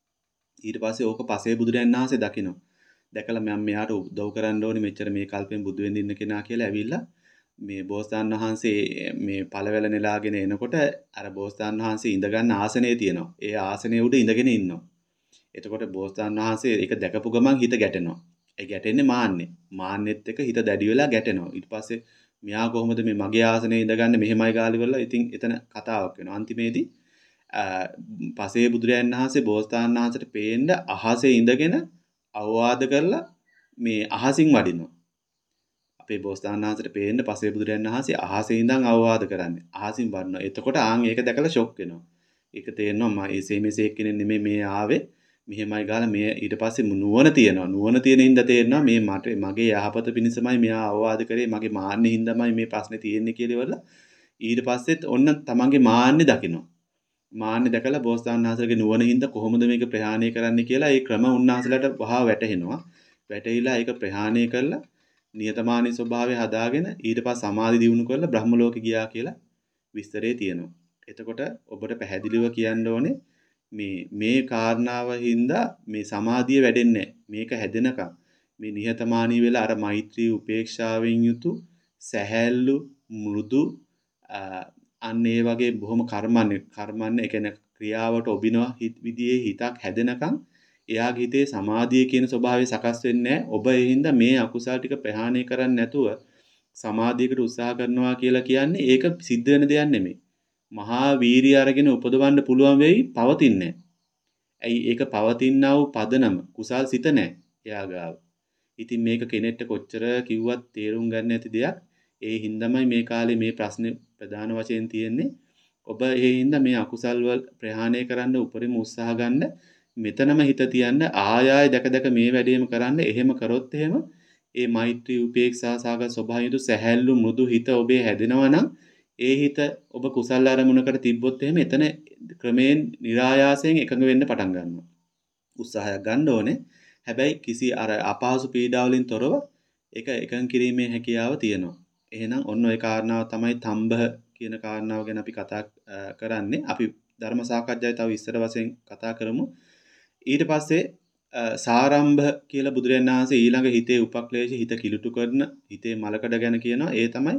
ඊට පස්සේ ඕක පසේ බුදුරයන් වහන්සේ දකිනවා. දැකලා මම මෙයාට උදව් කරන්න ඕනේ මෙච්චර මේ කල්පෙන් බුදු වෙන්න ඉන්න කෙනා කියලා ඇවිල්ලා මේ බෝසතාණන් වහන්සේ මේ පළවැල නෙලාගෙන එනකොට අර බෝසතාණන් වහන්සේ ඉඳ ගන්න ආසනය තියෙනවා. ඒ ආසනයේ උඩ ඉඳගෙන ඉන්නවා. එතකොට බෝසතාණන් වහන්සේ ඒක දැකපු ගමන් හිත ගැටෙනවා. ඒ ගැටෙන්නේ මාන්නේ. මාන්නෙත් එක්ක හිත දැඩි වෙලා ගැටෙනවා. ඊට පස්සේ මෙයා කොහොමද මේ මගේ ආසනේ ඉඳගන්නේ මෙහෙමයි ගාලි වල ඉතින් එතන කතාවක් වෙනවා. අන්තිමේදී පසේ බුදුරයන් වහන්සේ බෝසතාණන් වහන්සේට පේන්න අහසේ ඉඳගෙන අවවාද කරලා මේ අහසින් වඩිනවා. අපේ බෝසතාණන් වහන්සේට පේන්න පසේ බුදුරයන් වහන්සේ අහසේ ඉඳන් අවවාද කරන්නේ. අහසින් වඩනවා. එතකොට ආන් ඒක දැකලා ෂොක් වෙනවා. ඒක තේරෙනවා මම එසේ මෙසේ කෙනෙක් නෙමෙයි මේ ආවේ. මෙහෙමයි ගාලා මේ ඊට පස්සේ නුවණ තියෙනවා. නුවණ තියෙන හින්දා තේරෙනවා මේ මට මගේ යහපත පිණිසමයි මෙයා අවවාද කරේ. මගේ මාන්නේ හින්දාමයි මේ ප්‍රශ්නේ තියෙන්නේ කියලා ඉවරලා ඊට පස්සෙත් ඔන්න තමන්ගේ මාන්නේ දකිනවා. මාන්නේ දැකලා බෝසතාණන් වහන්සේගේ නුවණ හින්දා කොහොමද මේක ප්‍රහාණය කරන්න කියලා ඒ ක්‍රම උන්වහන්සේලාට වහා වැටහෙනවා. වැටහිලා ඒක ප්‍රහාණය කරලා නියතමානී ස්වභාවය හදාගෙන ඊට පස්සේ සමාධි දියුණු කරලා බ්‍රහ්ම ලෝකෙ ගියා කියලා විස්තරේ තියෙනවා. එතකොට ඔබට පැහැදිලිව කියන්න ඕනේ මේ මේ කාරණාව හින්දා මේ සමාධිය වැඩෙන්නේ මේක හැදෙනකම් මේ නිහතමානී වෙලා අර මෛත්‍රී උපේක්ෂාවෙන් යුතු සැහැල්ලු මෘදු අන්න ඒ වගේ බොහොම කර්මන්නේ කර්මන්නේ ඒ කියන්නේ ක්‍රියාවට ඔබිනවා විදිහේ හිතක් හැදෙනකම් එයාගේ හිතේ සමාධිය කියන ස්වභාවය සකස් වෙන්නේ නැහැ. ඔබ ඒ හින්දා මේ අකුසල් ටික ප්‍රහාණය කරන්නේ නැතුව සමාධියකට උත්සාහ කරනවා කියලා කියන්නේ ඒක සිද්ධ වෙන දෙයක් නෙමෙයි. මහා වීරිය අරගෙන උපදවන්න පුළුවන් වෙයි පවතින්නේ. ඇයි ඒක පවතිනා වූ පදනම කුසල් සිත නැහැ එයා ගාව. ඉතින් මේක කෙනෙක්ට කොච්චර කිව්වත් තේරුම් ගන්න නැති දෙයක්. ඒ හින්දාමයි මේ කාලේ මේ ප්‍රශ්නේ ප්‍රධාන වශයෙන් තියෙන්නේ. ඔබ ඒ හින්දා මේ අකුසල් වල ප්‍රහාණය කරන්න උපරිම උත්සාහ ගන්න. මෙතනම හිත තියන්න ආය ආය දැක දැක මේ වැඩේම කරන්න. එහෙම කරොත් එහෙම ඒ මෛත්‍රී උපේක්ෂා සාගත ස්වභාවය සැහැල්ලු මෘදු හිත ඔබේ හැදෙනවා නම් ඒ හිත ඔබ කුසල අරමුණකට තිබ්බොත් එහෙම එතන ක්‍රමයෙන් નિરાයාසයෙන් එකඟ වෙන්න පටන් ගන්නවා. උත්සාහයක් ගන්න ඕනේ. හැබැයි කිසි අර අපහසු පීඩා වලින් තොරව ඒක එකඟ කිරීමේ හැකියාව තියෙනවා. එහෙනම් ඔන්න ඔය කාරණාව තමයි තම්බහ කියන කාරණාව ගැන අපි කතා කරන්නේ. අපි ධර්ම සාකච්ඡාවේ තව ඉස්සර වශයෙන් කතා කරමු. ඊට පස්සේ සාරම්භ කියලා බුදුරජාණන් වහන්සේ ඊළඟ හිතේ උපක්ලේශ හිත කිලුටු කරන හිතේ මලකඩ ගැන කියනවා. ඒ තමයි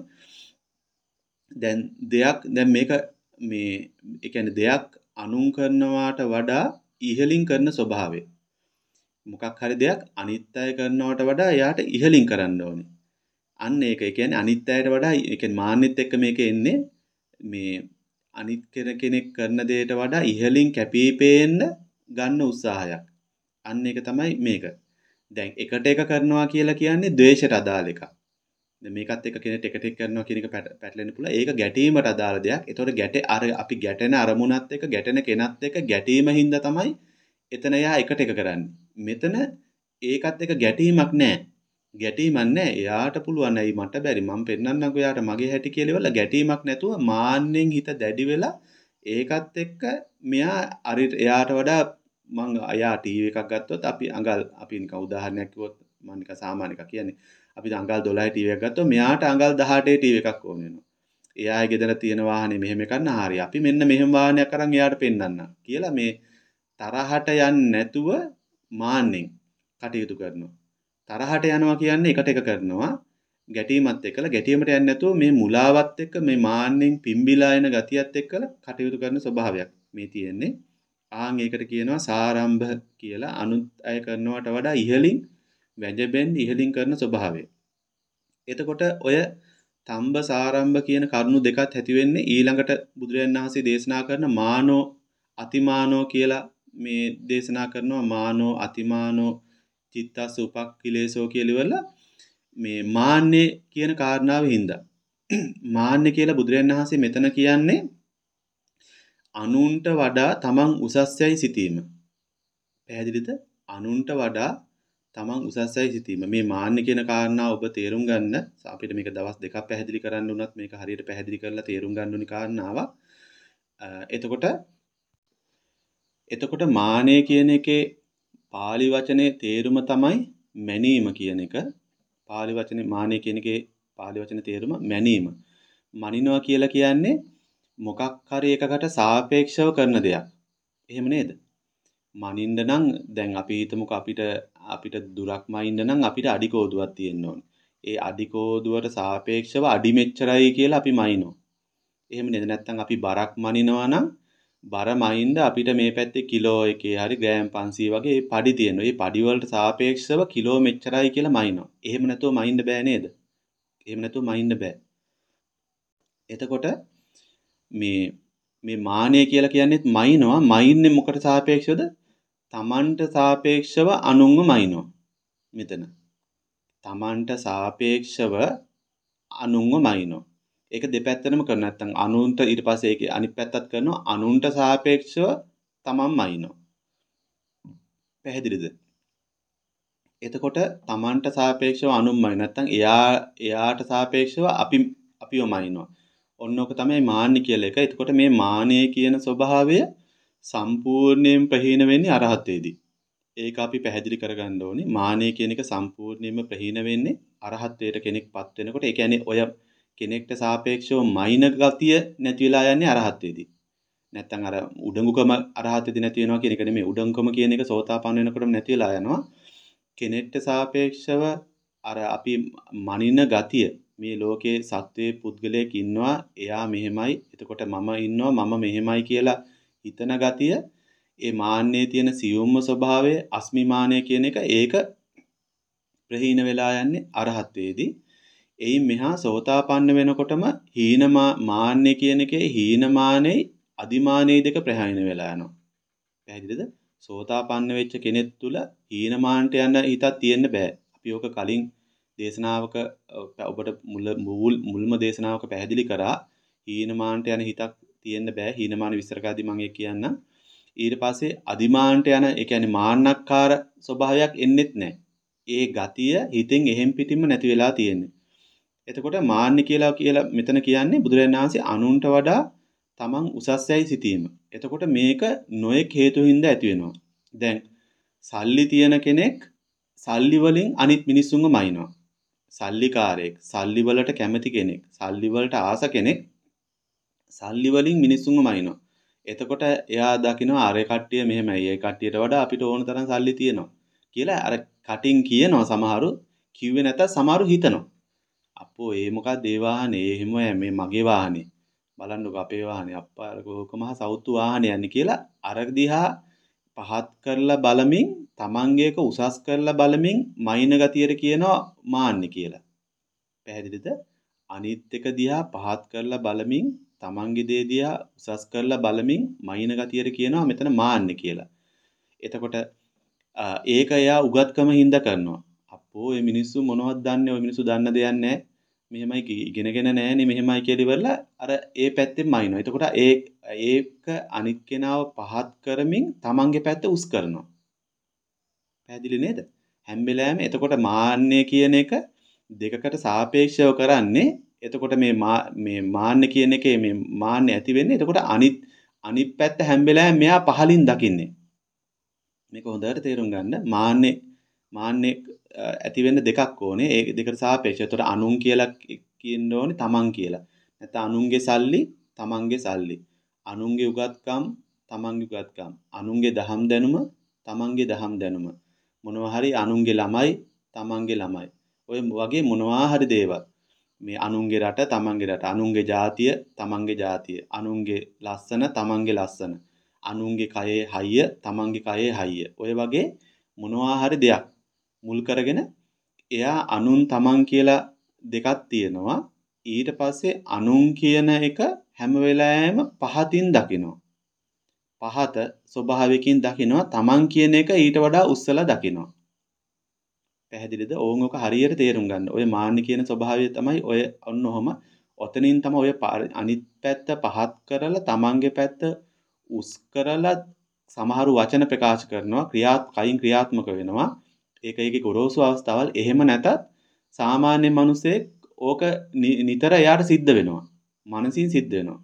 දැන් දෙයක් දැන් මේක මේ ඒ කියන්නේ දෙයක් අනුන් කරනවාට වඩා ඉහලින් කරන ස්වභාවය. මොකක් හරි දෙයක් අනිත් අය කරනවට වඩා එයාට ඉහලින් කරන්න ඕනේ. අන්න ඒක. ඒ කියන්නේ අනිත් අයට වඩා ඒ කියන්නේ මාන්නෙත් එක්ක මේක එන්නේ මේ අනිත් කෙනෙක් කරන දෙයට වඩා ඉහලින් කැපී පේන්න ගන්න උත්සාහයක්. අන්න ඒක තමයි මේක. දැන් එකට එක කරනවා කියලා කියන්නේ ද්වේෂයට අදාළ එකක්. දැන් මේකත් එක්ක කෙනෙක් එකට එක කරනවා කියන එක පැටලෙන්න පුළුවන්. ඒක ගැටීමට අදාළ දෙයක්. ඒතකොට ගැටේ අර අපි ගැටෙන අරමුණත් එක්ක ගැටෙන කෙනත් එක්ක ගැටීම හින්දා තමයි එතන එයා එකට එක කරන්නේ. මෙතන ඒකත් එක්ක ගැටීමක් නැහැ. ගැටීමක් නැහැ. එයාට පුළුවන් ඇයි මට බැරි මම පෙන්නන්නම්කෝ එයාට මගේ හැටි කියලා ඉවරලා ගැටීමක් නැතුව මාන්නෙන් හිත දැඩි වෙලා ඒකත් එක්ක මෙයා අර එයාට වඩා මං අයා ටීවී එකක් ගත්තොත් අපි අඟල් අපි නිකන් උදාහරණයක් කිව්වොත් මම නිකන් සාමාන්‍ය එකක් කියන්නේ අපි අඟල් දොළහයි ටීවී එකක් ගත්තොත් මෙයාට අඟල් දහඅටේ ටීවී එකක් ඕන වෙනවා. එයාගේ ගෙදර තියෙන වාහනේ මෙහෙම එකක් හරිය. අපි මෙන්න මෙහෙම වාහනයක් අරන් එයාට පෙන්නන්න කියලා මේ තරහට යන්නේ නැතුව මාන්නෙන් කටයුතු කරනවා. තරහට යනවා කියන්නේ එකට එක කරනවා. ගැටීමත් එක්කලා ගැටීමට යන්නේ නැතුව මේ මුලාවත් එක්ක මේ මාන්නෙන් පිම්බිලා එන ගතියත් එක්කලා කටයුතු කරන ස්වභාවයක් මේ තියෙන්නේ. ආන් ඒකට කියනවා සාරම්භ කියලා. අනුත් අය කරනවට වඩා ඉහලින් වැජබෙන් ඉහලින් කරන ස්වභාවය. එතකොට ඔය තම්බ සාරම්භ කියන කරුණු දෙකත් ඇති වෙන්නේ ඊළඟට බුදුරජාණන් වහන්සේ දේශනා කරන මානෝ අතිමානෝ කියලා මේ දේශනා කරනවා. මානෝ අතිමානෝ චිත්තස් උපක්ඛිලේසෝ කියලා ඉවරලා මේ මාන්නේ කියන කාරණාව හින්දා මාන්නේ කියලා බුදුරජාණන් වහන්සේ මෙතන කියන්නේ අනුන්ට වඩා තමන් උසස්යයි සිතීම. පැහැදිලිද? අනුන්ට වඩා තමන් උසස්යයි සිතීම. මේ මාන්නේ කියන කාරණාව ඔබ තේරුම් ගන්න අපිට මේක දවස් දෙකක් පැහැදිලි කරන්න උනත් මේක හරියට පැහැදිලි කරලා තේරුම් ගන්න ඕනි කාරණාවක්. එතකොට එතකොට මානය කියන එකේ පාලි වචනේ තේරුම තමයි මැනීම කියන එක. පාලි වචනේ මානය කියන එකේ පාලි වචනේ තේරුම මැනීම. මනිනවා කියලා කියන්නේ මොකක් හරි එකකට සාපේක්ෂව කරන දෙයක්. එහෙම නේද? මනින්න නම් දැන් අපි හිතමුකෝ අපිට අපිට දුරක් මනින්න නම් අපිට අඩි කෝදුවක් තියෙන්න ඕනේ. ඒ අඩි කෝදුවට සාපේක්ෂව අඩි මෙච්චරයි කියලා අපි මනිනවා. එහෙම නේද? නැත්නම් අපි බරක් මනිනවා නම් බර මයින්ඩ් අපිට මේ පැත්තේ කිලෝ එකේ හරි ග්‍රෑම් පන්සීය වගේ මේ පඩි තියෙනවා. මේ පඩි වලට සාපේක්ෂව කිලෝ මෙච්චරයි කියලා මයින්නවා. එහෙම නැතුව මයින්ඩ් බෑ නේද? එහෙම නැතුව මයින්ඩ් බෑ. එතකොට මේ මේ මානය කියලා කියන්නේත් මයින්නවා. මයින්නේ මොකට සාපේක්ෂවද? තමන්ට සාපේක්ෂව අනුන්ව මයින්නවා. මෙතන. තමන්ට සාපේක්ෂව අනුන්ව මයින්නවා. ඒක දෙපැත්තටම කරන නැත්නම් අනුන්ට ඊට පස්සේ ඒකේ අනිත් පැත්තත් කරනවා අනුන්ට සාපේක්ෂව තමන්ම අයින්නවා. පැහැදිලිද? එතකොට තමන්ට සාපේක්ෂව අනුන්මයි නැත්නම් එයා එයාට සාපේක්ෂව අපි අපිවම අයින්නවා. ඔන්න ඔක තමයි මාන්නය කියලා එක. එතකොට මේ මානය කියන ස්වභාවය සම්පූර්ණයෙන් ප්‍රහීන වෙන්නේ අරහත්ත්වයේදී. ඒක අපි පැහැදිලි කරගන්න ඕනේ. මානය කියන එක සම්පූර්ණයෙන්ම ප්‍රහීන වෙන්නේ අරහත්ත්වයට කෙනෙක්පත් වෙනකොට. ඒ කියන්නේ ඔය කෙනෙක්ට සාපේක්ෂව මයින ගතිය නැති වෙලා යන්නේ අරහත්ත්වයේදී. නැත්තම් අර උඩඟුකම අරහත්ත්වයේදී නැති වෙනවා කියන එක නෙමෙයි. උඩඟුකම කියන එක සෝතාපන්න වෙනකොටම නැති වෙලා යනවා. කෙනෙක්ට සාපේක්ෂව අර අපි මනින ගතිය මේ ලෝකේ සත්වයේ පුද්ගලයෙක් ඉන්නවා. එයා මෙහෙමයි. එතකොට මම ඉන්නවා. මම මෙහෙමයි කියලා හිතන ගතිය ඒ මාන්නයේ තියෙන සියුම්ම ස්වභාවය අස්මිමානය කියන එක ඒක ප්‍රහීන වෙලා යන්නේ අරහත්ත්වයේදී. එයින් මෙහා සෝතාපන්න වෙනකොටම හීන මාන්නය කියන එකේ හීනමානෙයි අදිමානෙයි දෙක ප්‍රහීන වෙලා යනවා. පැහැදිලිද? සෝතාපන්න වෙච්ච කෙනෙක් තුල හීනමානට යන හිතක් තියෙන්න බෑ. අපි ඕක කලින් දේශනාවක ඔබට මුල මුල්ම දේශනාවක පැහැදිලි කරා. හීනමානට යන හිතක් තියෙන්න බෑ. හීනමාන විස්තර කරද්දී මම ඒක කියන්නම්. ඊට පස්සේ අදිමානට යන ඒ කියන්නේ මාන්නක්කාර ස්වභාවයක් එන්නෙත් නැහැ. ඒ ගතිය හිතෙන් එහෙම් පිටින්ම නැති වෙලා තියෙන්නේ. එතකොට මාන්න කියලා කියලා මෙතන කියන්නේ බුදුරජාණන් වහන්සේ අනුන්ට වඩා තමන් උසස්යයි සිටීම. එතකොට මේක නොයෙක් හේතු හින්දා ඇති වෙනවා. දැන් සල්ලි තියන කෙනෙක් සල්ලි වලින් අනිත් මිනිස්සුන්ව මයින්නවා. සල්ලිකාරයෙක්, සල්ලි වලට කැමති කෙනෙක්, සල්ලි වලට ආස කෙනෙක් සල්ලි වලින් මිනිස්සුන්ව මයින්නවා. එතකොට එයා දකිනවා අර කට්ටිය මෙහෙමයි. ඒ කට්ටියට වඩා අපිට ඕන තරම් සල්ලි තියෙනවා කියලා අර කටින් කියනවා සමහරු. කිව්වේ නැත්නම් සමහරු හිතනවා. අපෝ ඒ මොකක්ද ඒ වාහනේ එහෙම මේ මගේ වාහනේ බලන්නකෝ අපේ වාහනේ අප්පා අර කෝක මහ සෞතු වාහනේ යන්නේ කියලා අර දිහා පහත් කරලා බලමින් තමන්ගේක උසස් කරලා බලමින් මයින ගතියට කියනවා මාන්නේ කියලා. පැහැදිලිද? අනිත් එක දිහා පහත් කරලා බලමින් තමන්ගේ දේ දිහා උසස් කරලා බලමින් මයින ගතියට කියනවා මෙතන මාන්නේ කියලා. එතකොට ඒක එයා උගත්කම හින්දා කරනවා. අපෝ මේ මිනිස්සු මොනවද දන්නේ? ඔය මිනිස්සු දන්න දෙයක් නැහැ. මෙහෙමයි ඉගෙනගෙන නැහැනේ මෙහෙමයි කියලා ඉවරලා අර ඒ පැත්තෙන් මයින්නවා. එතකොට ඒ ඒක අනිත් කෙනාව පහත් කරමින් තමන්ගේ පැත්ත උස් කරනවා. පැහැදිලි නේද? හැම වෙලාවෙම එතකොට මාන්නය කියන එක දෙකකට සාපේක්ෂව කරන්නේ. එතකොට මේ මේ මාන්න කියන එකේ මේ මාන්න ඇති වෙන්නේ. එතකොට අනිත් අනිත් පැත්ත හැම වෙලාවෙම මෙයා පහලින් දකින්නේ. මේක හොඳට තේරුම් ගන්න. මාන්නේ මාන්නේ ඇති වෙන්න දෙකක් ඕනේ. ඒ දෙකට සාපේක්ෂව. එතකොට අනුන් කියලා කියන්න ඕනේ තමන් කියලා. නැත්නම් අනුන්ගේ සල්ලි, තමන්ගේ සල්ලි. අනුන්ගේ උගත්කම්, තමන්ගේ උගත්කම්. අනුන්ගේ දහම් දැනුම, තමන්ගේ දහම් දැනුම. මොනවා හරි අනුන්ගේ ළමයි, තමන්ගේ ළමයි. ඔය වගේ මොනවා හරි දේවල්. මේ අනුන්ගේ රට, තමන්ගේ රට. අනුන්ගේ ජාතිය, තමන්ගේ ජාතිය. අනුන්ගේ ලස්සන, තමන්ගේ ලස්සන. අනුන්ගේ කයේ හයිය, තමන්ගේ කයේ හයිය. ඔය වගේ මොනවා හරි දෙයක් මුල් කරගෙන එයා අනුන් තමන් කියලා දෙකක් තියෙනවා. ඊට පස්සේ අනුන් කියන එක හැම වෙලාවෙම පහතින් දකිනවා. පහත ස්වභාවයකින් දකිනවා. තමන් කියන එක ඊට වඩා උස්සලා දකිනවා. පැහැදිලිද? ඕන් ඔක හරියට තේරුම් ගන්න. ඔය මාන්න කියන ස්වභාවය තමයි ඔය ඔන්න ඔහම ඔතනින් තමයි ඔය අනිත් පැත්ත පහත් කරලා තමන්ගේ පැත්ත උස් කරලා සමහරු වචන ප්‍රකාශ කරනවා. ක්‍රියාත් කයින් ක්‍රියාත්මක වෙනවා. ඒක ඒකේ ගොරෝසු අවස්ථාවල්. එහෙම නැතත් සාමාන්‍ය මිනිසෙක් ඕක නිතර එයාට සිද්ධ වෙනවා. මනසින් සිද්ධ වෙනවා.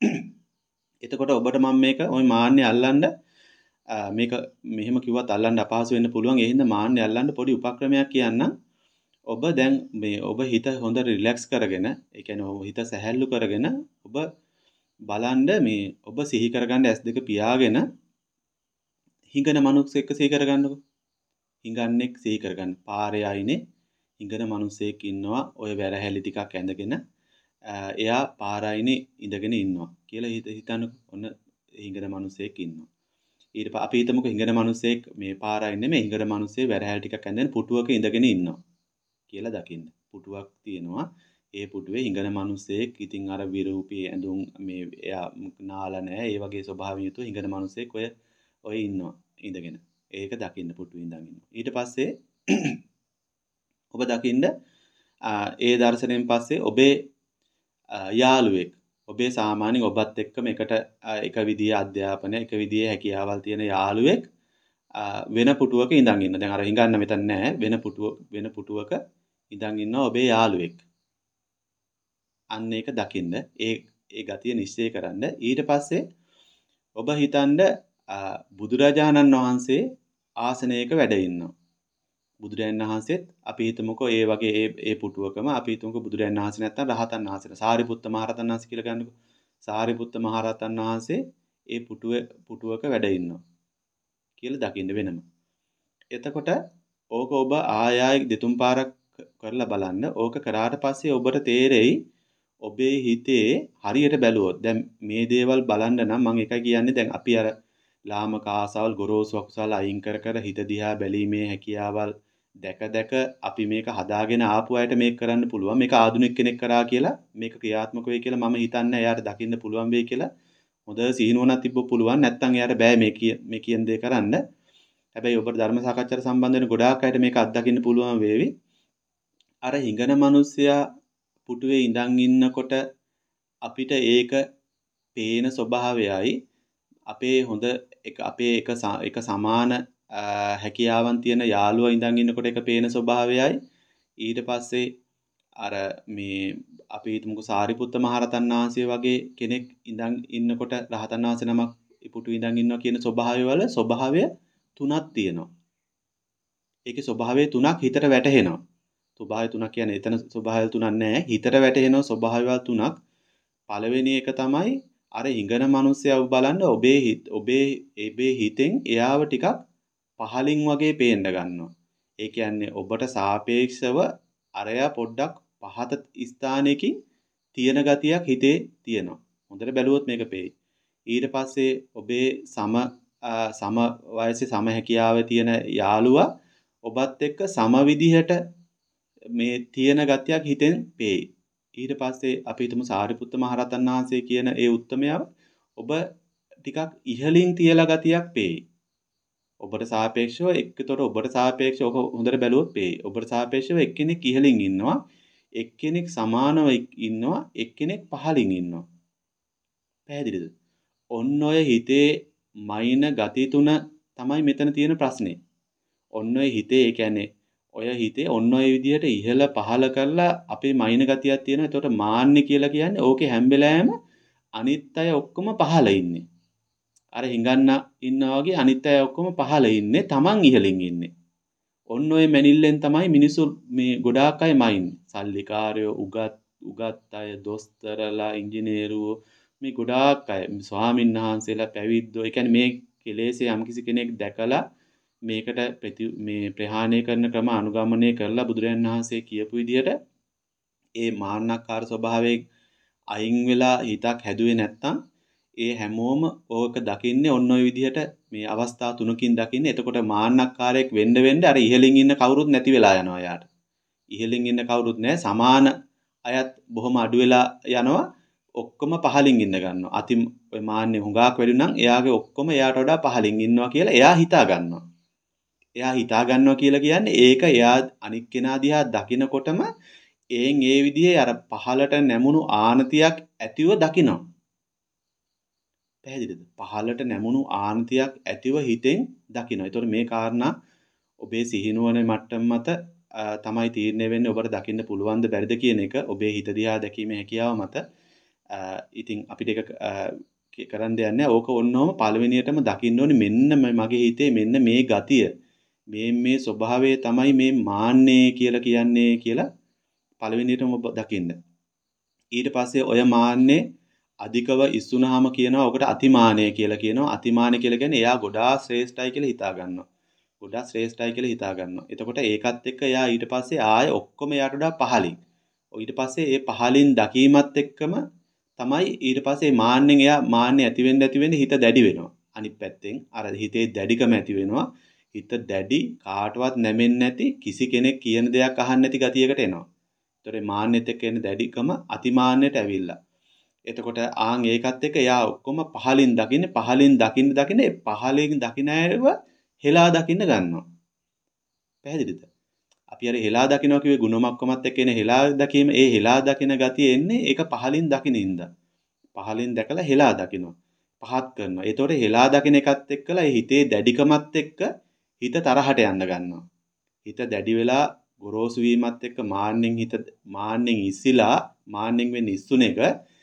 එතකොට ඔබට මම මේක ওই මාන්නේ අල්ලන්න මේක මෙහෙම කිව්වත් අල්ලන්න අපහසු වෙන්න පුළුවන්. ඒ හින්දා මාන්නේ අල්ලන්න පොඩි උපක්‍රමයක් කියන්නම්. ඔබ දැන් මේ ඔබ හිත හොඳ රිලැක්ස් කරගෙන, ඒ කියන්නේ හිත සැහැල්ලු කරගෙන ඔබ බලන්න මේ ඔබ සිහි කරගන්න ඇස් දෙක පියාගෙන හිඟන මනුස්සෙක් සිහි කරගන්නකො. හිඟන්නෙක් සිහි කරගන්න. පාරේ ආයිනේ හිඟන මනුස්සයෙක් ඉන්නවා. ඔය වැරහැලි ටිකක් ඇඳගෙන එයා පාරායිනේ ඉඳගෙන ඉන්නවා කියලා හිත හිතන්නකො. ඔන්න හිඟන මිනිසෙක් ඉන්නවා. ඊට පස්සේ අපි හිතමුකෝ හිඟන මිනිසෙක් මේ පාරයි නෙමෙයි හිඟන මිනිසේ වැරහැල් ටිකක් ඇඳගෙන පුටුවක ඉඳගෙන ඉන්නවා කියලා දකින්න. පුටුවක් තියෙනවා. ඒ පුටුවේ හිඟන මිනිසෙක් ඉතින් අර විරූපී ඇඳුම් මේ එයා නාලා නැහැ. ඒ වගේ ස්වභාවයෙන් යුතුව හිඟන මිනිසෙක් ඔය ඔය ඉන්නවා ඉඳගෙන. ඒක දකින්න පුටුවේ ඉඳන් ඉන්නවා. ඊට පස්සේ ඔබ දකින්න ඒ දර්ශනයෙන් පස්සේ ඔබේ යාළුවෙක් ඔබේ සාමාන්‍යයෙන් ඔබත් එක්කම එකට එක විදිහේ අධ්‍යාපනය එක විදිහේ හැකියාවල් තියෙන යාළුවෙක් වෙන පුටුවක ඉඳන් ඉන්න. දැන් අර හිඟන්න මෙතන නැහැ. වෙන පුටුව වෙන පුටුවක ඉඳන් ඉන්නවා ඔබේ යාළුවෙක්. අන්න ඒක දකින්න ඒ ඒ ගතිය නිශ්චය කරන්න. ඊට පස්සේ ඔබ හිතන්න බුදුරජාණන් වහන්සේ ආසනයක වැඩ ඉන්නවා. බුදුරජාණන් වහන්සේත් අපි හිතමුකෝ ඒ වගේ ඒ ඒ පුටුවකම අපි හිතමුකෝ බුදුරජාණන් වහන්සේ නැත්තම් රහතන් වහන්සේ සාරිපුත්ත මහරහතන් වහන්සේ කියලා ගන්නකො. සාරිපුත්ත මහරහතන් වහන්සේ ඒ පුටුවේ පුටුවක වැඩ ඉන්නවා කියලා දකින්න වෙනම. එතකොට ඕක ඔබ ආය ආය දෙතුන් පාරක් කරලා බලන්න. ඕක කරාට පස්සේ ඔබට තේරෙයි ඔබේ හිතේ හරියට බැලුවොත් දැන් මේ දේවල් බලන්න නම් මම එකයි කියන්නේ දැන් අපි අර ලාමක ආසාවල් ගොරෝසු අකුසල අයින් කර කර හිත දිහා බැලීමේ හැකියාවල් දැක දැක අපි මේක හදාගෙන ආපු අයට මේක කරන්න පුළුවන්. මේක ආධුනික කෙනෙක් කරා කියලා මේක ක්‍රියාත්මක වෙයි කියලා මම හිතන්නේ එයාට දකින්න පුළුවන් වෙයි කියලා. හොඳ සිහිනුවණක් තිබ්බොත් පුළුවන්. නැත්නම් එයාට බෑ මේ කිය මේ කියන දේ කරන්න. හැබැයි ඔබට ධර්ම සාකච්ඡාට සම්බන්ධ වෙන ගොඩාක් අයට මේක අත්දකින්න පුළුවන් වේවි. අර හිඟන මිනිස්සයා පුටුවේ ඉඳන් ඉන්නකොට අපිට ඒක පේන ස්වභාවයයි අපේ හොඳ එක අපේ එක එක සමාන හැකියාවන් තියෙන යාළුවා ඉඳන් ඉන්නකොට එක පේන ස්වභාවයයි ඊට පස්සේ අර මේ අපි හිතමුකෝ සාරිපුත්ත මහරහතන් වහන්සේ වගේ කෙනෙක් ඉඳන් ඉන්නකොට රහතන් වහන්සේ නමක් පුටුවේ ඉඳන් ඉන්නවා කියන ස්වභාවය වල ස්වභාවය තුනක් තියෙනවා. ඒකේ ස්වභාවය තුනක් හිතට වැටහෙනවා. ස්වභාවය තුනක් කියන්නේ එතන ස්වභාවය තුනක් නැහැ. හිතට වැටෙන ස්වභාවය තුනක්. පළවෙනි එක තමයි අර හිඟන මිනිස්සයව බලන්න ඔබේ හිත ඔබේ ඔබේ හිතෙන් එයාව ටිකක් පහලින් වගේ පේන්න ගන්නවා. ඒ කියන්නේ ඔබට සාපේක්ෂව අරයා පොඩ්ඩක් පහත ස්ථානයකින් තියෙන ගතියක් හිතේ තියෙනවා. හොඳට බැලුවොත් මේක පේයි. ඊට පස්සේ ඔබේ සම සම වයසේ සම හැකියාවේ තියෙන යාළුවා ඔබත් එක්ක සම විදිහට මේ තියෙන ගතියක් හිතෙන් පේයි. ඊට පස්සේ අපි හිතමු සාරිපුත්ත මහරහතන් වහන්සේ කියන ඒ උත්තමයාව ඔබ ටිකක් ඉහළින් තියලා ගතියක් පේයි. ඔබට සාපේක්ෂව එක්කතොර ඔබට සාපේක්ෂව ඔක හොඳට බැලුවොත් පේයි. ඔබට සාපේක්ෂව එක්කෙනෙක් ඉහළින් ඉන්නවා, එක්කෙනෙක් සමානව ඉන්නවා, එක්කෙනෙක් පහළින් ඉන්නවා. පැහැදිලිද? ඔන්න ඔය හිතේ මයින ගති තුන තමයි මෙතන තියෙන ප්‍රශ්නේ. ඔන්න ඔය හිතේ ඒ කියන්නේ ඔය හිතේ ඔන්න ඔය විදිහට ඉහළ පහළ කරලා අපේ මයින් ගතියක් තියෙනවා. එතකොට මාන්නේ කියලා කියන්නේ ඕකේ හැම වෙලාවෙම අනිත් අය ඔක්කොම පහළ ඉන්නේ. අර හිඟන්න ඉන්නා වගේ අනිත් අය ඔක්කොම පහළ ඉන්නේ. Taman ඉහළින් ඉන්නේ. ඔන්න ඔය මැනිල්ලෙන් තමයි මිනිස්සු මේ ගොඩාක් අය මයින්. සල්ලිකාරයෝ, උගත් උගත් අය, දොස්තරලා, ඉංජිනේරුවෝ මේ ගොඩාක් අය ස්වාමීන් වහන්සේලා පැවිද්දෝ. ඒ කියන්නේ මේ කෙලෙසේ යම්කිසි කෙනෙක් දැකලා මේකට ප්‍රති මේ ප්‍රහාණය කරන ක්‍රම අනුගමනය කරලා බුදුරජාණන් වහන්සේ කියපු විදිහට ඒ මාන්නක්කාර ස්වභාවයෙන් අයින් වෙලා හිතක් හැදුවේ නැත්තම් ඒ හැමෝම ඕක දකින්නේ ඔන්න ඔය විදිහට මේ අවස්ථා තුනකින් දකින්නේ. එතකොට මාන්නක්කාරයෙක් වෙන්න වෙන්න අර ඉහළින් ඉන්න කවුරුත් නැති වෙලා යනවා යාට. ඉහළින් ඉන්න කවුරුත් නැහැ. සමාන අයත් බොහොම අඩු වෙලා යනවා. ඔක්කොම පහළින් ඉන්න ගන්නවා. අති ඔය මාන්නේ හුඟක් වැඩි නම් එයාගේ ඔක්කොම එයාට වඩා පහළින් ඉන්නවා කියලා එයා හිතා ගන්නවා. එයා හිතා ගන්නවා කියලා කියන්නේ ඒක එයා අනික් කෙනා දිහා දකිනකොටම එයින් ඒ විදිහේ අර පහලට නැමුණු ආනතියක් ඇතිව දකිනවා. පැහැදිලිද? පහලට නැමුණු ආනතියක් ඇතිව හිතෙන් දකිනවා. ඒතකොට මේ කාරණා ඔබේ සිහිනුවනේ මට්ටම මත තමයි තීරණය වෙන්නේ ඔබට දකින්න පුළුවන්ද බැරිද කියන එක ඔබේ හිත දිහා දැකීමේ හැකියාව මත. ඉතින් අපිට ඒක කරන්න දෙයක් නැහැ. ඕක ඔන්නෝම පළවෙනියටම දකින්න ඕනේ මෙන්න මගේ හිතේ මෙන්න මේ ගතිය. මේ මේ ස්වභාවය තමයි මේ මාන්නේ කියලා කියන්නේ කියලා පළවෙනියටම ඔබ දකින්න. ඊට පස්සේ ඔය මාන්නේ අධිකව ඉස්සුනහම කියනවා ඔකට අතිමානය කියලා කියනවා. අතිමානය කියලා කියන්නේ එයා ගොඩාක් ශ්‍රේෂ්ඨයි කියලා හිතා ගන්නවා. ගොඩාක් ශ්‍රේෂ්ඨයි කියලා හිතා ගන්නවා. එතකොට ඒකත් එක්ක එයා ඊට පස්සේ ආයෙ ඔක්කොම එයාට වඩා පහලින්. ඊට පස්සේ ඒ පහලින් දකීමත් එක්කම තමයි ඊට පස්සේ මාන්නෙන් එයා මාන්නේ ඇති වෙන්න ඇති වෙන්න හිත දැඩි වෙනවා. අනිත් පැත්තෙන් අර හිතේ දැඩිකම ඇති වෙනවා. හිත දැඩි කාටවත් නැමෙන්නේ නැති කිසි කෙනෙක් කියන දෙයක් අහන්න නැති ගතියකට එනවා. ඒතොරේ මාන්නෙත් එක්ක එන දැඩිකම අතිමාන්නයට ඇවිල්ලා. එතකොට ආන් ඒකත් එක්ක එයා ඔක්කොම පහලින් දකින්නේ පහලින් දකින්න දකින්න ඒ පහලින් දකින්න ඇරව හෙලා දකින්න ගන්නවා. පැහැදිලිද? අපි අර හෙලා දකින්නවා කිව්වේ ගුණමක්කමත් එක්ක එන හෙලා දකීම ඒ හෙලා දකින ගතිය එන්නේ ඒක පහලින් දකිනින්ද. පහලින් දැකලා හෙලා දකින්නවා. පහත් කරනවා. ඒතකොට හෙලා දකින එකත් එක්කලා ඒ හිතේ දැඩිකමත් එක්ක හිත තරහට යන්න ගන්නවා. හිත දැඩි වෙලා ගොරෝසු වීමත් එක්ක මාන්නෙන් හිත මාන්නෙන් ඉස්සිලා මාන්නෙන් වෙන්නේ ඉස්සුන එක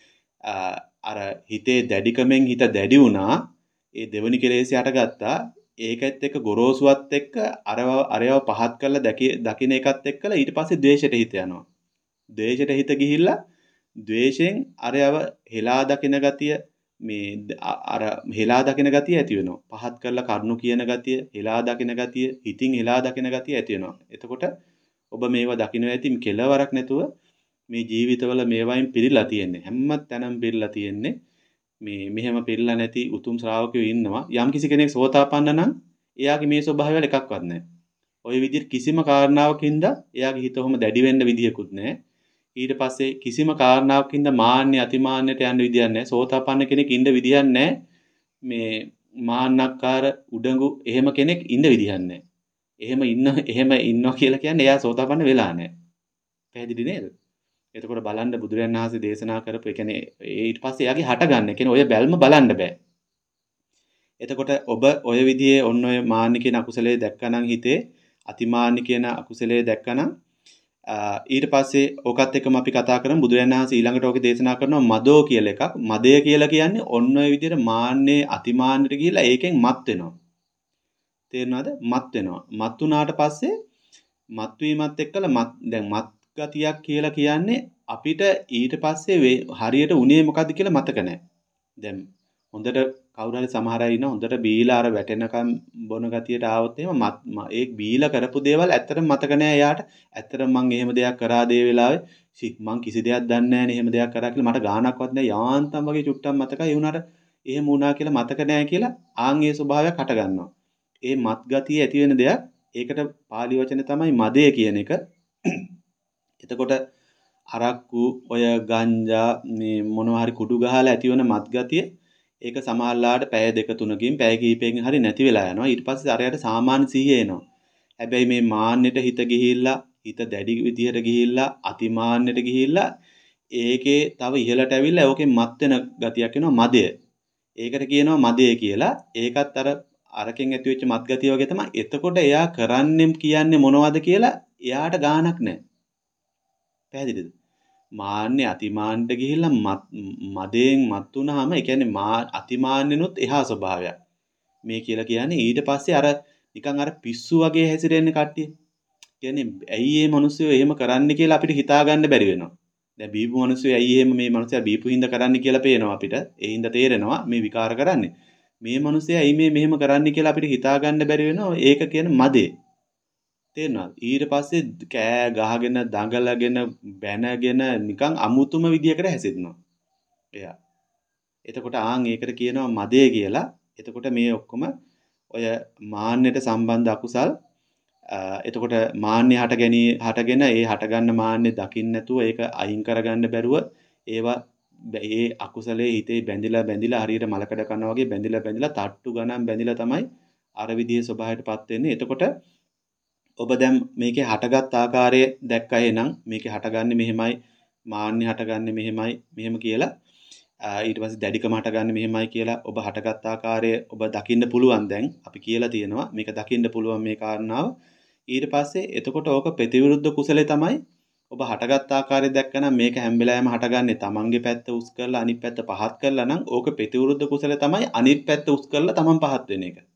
අර හිතේ දැඩිකමෙන් හිත දැඩි වුණා. ඒ දෙවනි කෙලෙස් යටගත්තා. ඒකත් එක්ක ගොරෝසුවත් එක්ක අරව අරයව පහත් කරලා දකින එකත් එක්කලා ඊට පස්සේ ද්වේෂයට හිත යනවා. ද්වේෂයට හිත ගිහිල්ලා ද්වේෂයෙන් අරයව හෙලා දකින ගතිය මේ අර හෙලා දකින ගතිය ඇති වෙනවා. පහත් කරලා කරුණු කියන ගතිය, හෙලා දකින ගතිය, හිතින් හෙලා දකින ගතිය ඇති වෙනවා. එතකොට ඔබ මේවා දකින්න ඇති කෙලවරක් නැතුව මේ ජීවිතවල මේවායින් පිරීලා තියෙන්නේ. හැම තැනම පිරීලා තියෙන්නේ. මේ මෙහෙම පිළිලා නැති උතුම් ශ්‍රාවකයෝ ඉන්නවා. යම් කිසි කෙනෙක් සෝතාපන්න නම් එයාගේ මේ ස්වභාවය වල එකක්වත් නැහැ. ওই විදිහට කිසිම කාරණාවකින්ද එයාගේ හිත ඔහොම දැඩි වෙන්න විදියකුත් නැහැ. ඊට පස්සේ කිසිම කාරණාවකින්ද මාන්නේ අතිමාන්නයට යන්න විදියක් නැහැ. සෝතාපන්න කෙනෙක් ඉන්න විදියක් නැහැ. මේ මාන්නක්කාර උඩඟු එහෙම කෙනෙක් ඉන්න විදියක් නැහැ. එහෙම ඉන්න එහෙම ඉන්නවා කියලා කියන්නේ එයා සෝතාපන්න වෙලා නැහැ. පැහැදිලි නේද? එතකොට බලන්න බුදුරජාණන් වහන්සේ දේශනා කරපු ඒ කියන්නේ ඊට පස්සේ එයාගේ හට ගන්න. ඒ කියන්නේ ඔය බැල්ම බලන්න බෑ. එතකොට ඔබ ඔය විදිහේ ඔන්න ඔය මාන්න කියන අකුසලයේ දැක්කනම් හිතේ අතිමාන්න කියන අකුසලයේ දැක්කනම් ඊට පස්සේ ඕකත් එක්කම අපි කතා කරමු. බුදුරජාණන් වහන්සේ ඊළඟට ඕකේ දේශනා කරනවා මදෝ කියලා එකක්. මදය කියලා කියන්නේ ඔන්න ඔය විදිහට මාන්නේ අතිමාන්නට ගිහිලා ඒකෙන් මත් වෙනවා. තේරෙනවද? මත් වෙනවා. මත් වුණාට පස්සේ මත් වීමත් එක්කලා මත් දැන් මත් ගතියක් කියලා කියන්නේ අපිට ඊට පස්සේ හරියට උනේ මොකද්ද කියලා මතක නැහැ. දැන් හොඳට කවුරු හරි සමහර අය ඉන්න හොඳට බීලා අර වැටෙනකම් බොන ගතියට ආවොත් එහෙම ඒ බීලා කරපු දේවල් ඇත්තටම මතක නැහැ එයාට. ඇත්තටම මං එහෙම දෙයක් කරා දේ වෙලාවේ සි මං කිසි දෙයක් දන්නේ නැහැ නේ එහෙම දෙයක් කරා කියලා මට ගාණක්වත් නැහැ. යාන්තම් වගේ චුට්ටක් මතකයි. ඒ වුණාට එහෙම වුණා කියලා මතක නැහැ කියලා ආන් ඒ ස්වභාවයක් හට ගන්නවා. ඒ මත් ගතිය ඇති වෙන දෙයක් ඒකට පාලි වචනේ තමයි මදය කියන එක. එතකොට අරක්කු ඔය ගංජා මේ මොනවා හරි කුඩු ගහලා ඇතිවන මත් ගතිය ඒක සමහරලාට පැය දෙක තුනකින් පැය කිහිපයකින් හරි නැති වෙලා යනවා. ඊට පස්සේ අරයට සාමාන්‍ය සිහිය එනවා. හැබැයි මේ මාන්නෙට හිත ගිහිල්ලා හිත දැඩි විදිහට ගිහිල්ලා අතිමාන්නෙට ගිහිල්ලා ඒකේ තව ඉහළට ඇවිල්ලා ඕකෙන් මත් වෙන ගතියක් එනවා මදය. ඒකට කියනවා මදය කියලා. ඒකත් අර අරකින් ඇති වෙච්ච මත් ගතිය වගේ තමයි. එතකොට එයා කරන්නේ කියන්නේ මොනවද කියලා එයාට ගාණක් නැහැ. පැහැදිලිද? මාන්නේ අතිමාන්නට ගිහිල්ලා මදයෙන් මත් වුනහම ඒ කියන්නේ මා අතිමාන්නෙනුත් එහා ස්වභාවයක්. මේ කියලා කියන්නේ ඊට පස්සේ අර නිකන් අර පිස්සු වගේ හැසිරෙන්නේ කට්ටිය. කියන්නේ ඇයි මේ මිනිස්සු එහෙම කරන්නේ කියලා අපිට හිතා ගන්න බැරි වෙනවා. දැන් බීපු මිනිස්සු ඇයි එහෙම මේ මිනිස්සයා බීපු හින්දා කරන්නේ කියලා පේනවා අපිට. ඒ හින්දා තේරෙනවා මේ විකාර කරන්නේ. මේ මිනිස්සයා ඇයි මේ මෙහෙම කරන්නේ කියලා අපිට හිතා ගන්න බැරි වෙනවා. ඒක කියන මදේ. තේරෙනවද? ඊට පස්සේ කෑ ගහගෙන දඟලගෙන බැනගෙන නිකන් අමුතුම විදියකට හැසිරෙනවා. එයා. එතකොට ආන් ඒකට කියනවා මදේ කියලා. එතකොට මේ ඔක්කොම ඔය මාන්නයට සම්බන්ධ අකුසල් එතකොට මාන්නේ හට ගැනී හටගෙන ඒ හටගන්න මාන්නේ දකින්න නැතුව ඒක අයින් කරගන්න බැරුව ඒවා ඒ අකුසලයේ හිතේ බැඳිලා බැඳිලා හරියට මලකඩ කනවා වගේ බැඳිලා බැඳිලා තට්ටු ගණන් බැඳිලා තමයි අර විදිහේ ස්වභාවයටපත් වෙන්නේ. එතකොට ඔබ දැන් මේකේ හටගත් ආකාරය දැක්කා එහෙනම් මේකේ හටගන්නේ මෙහෙමයි මාන්නේ හටගන්නේ මෙහෙමයි මෙහෙම කියලා ඊට පස්සේ දැඩිකම හටගන්නේ මෙහෙමයි කියලා ඔබ හටගත් ආකාරය ඔබ දකින්න පුළුවන්. දැන් අපි කියලා තියෙනවා මේක දකින්න පුළුවන් මේ කාරණාව. ඊට පස්සේ එතකොට ඕක ප්‍රතිවිරුද්ධ කුසලයේ තමයි ඔබ හටගත් ආකාරය දැක්කනම් මේක හැම වෙලාවෙම හටගන්නේ තමන්ගේ පැත්ත උස් කරලා අනිත් පැත්ත පහත් කරලා නම් ඕක ප්‍රතිවිරුද්ධ කුසලයේ තමයි අනිත් පැත්ත උස් කරලා තමන් පහත් වෙන එක.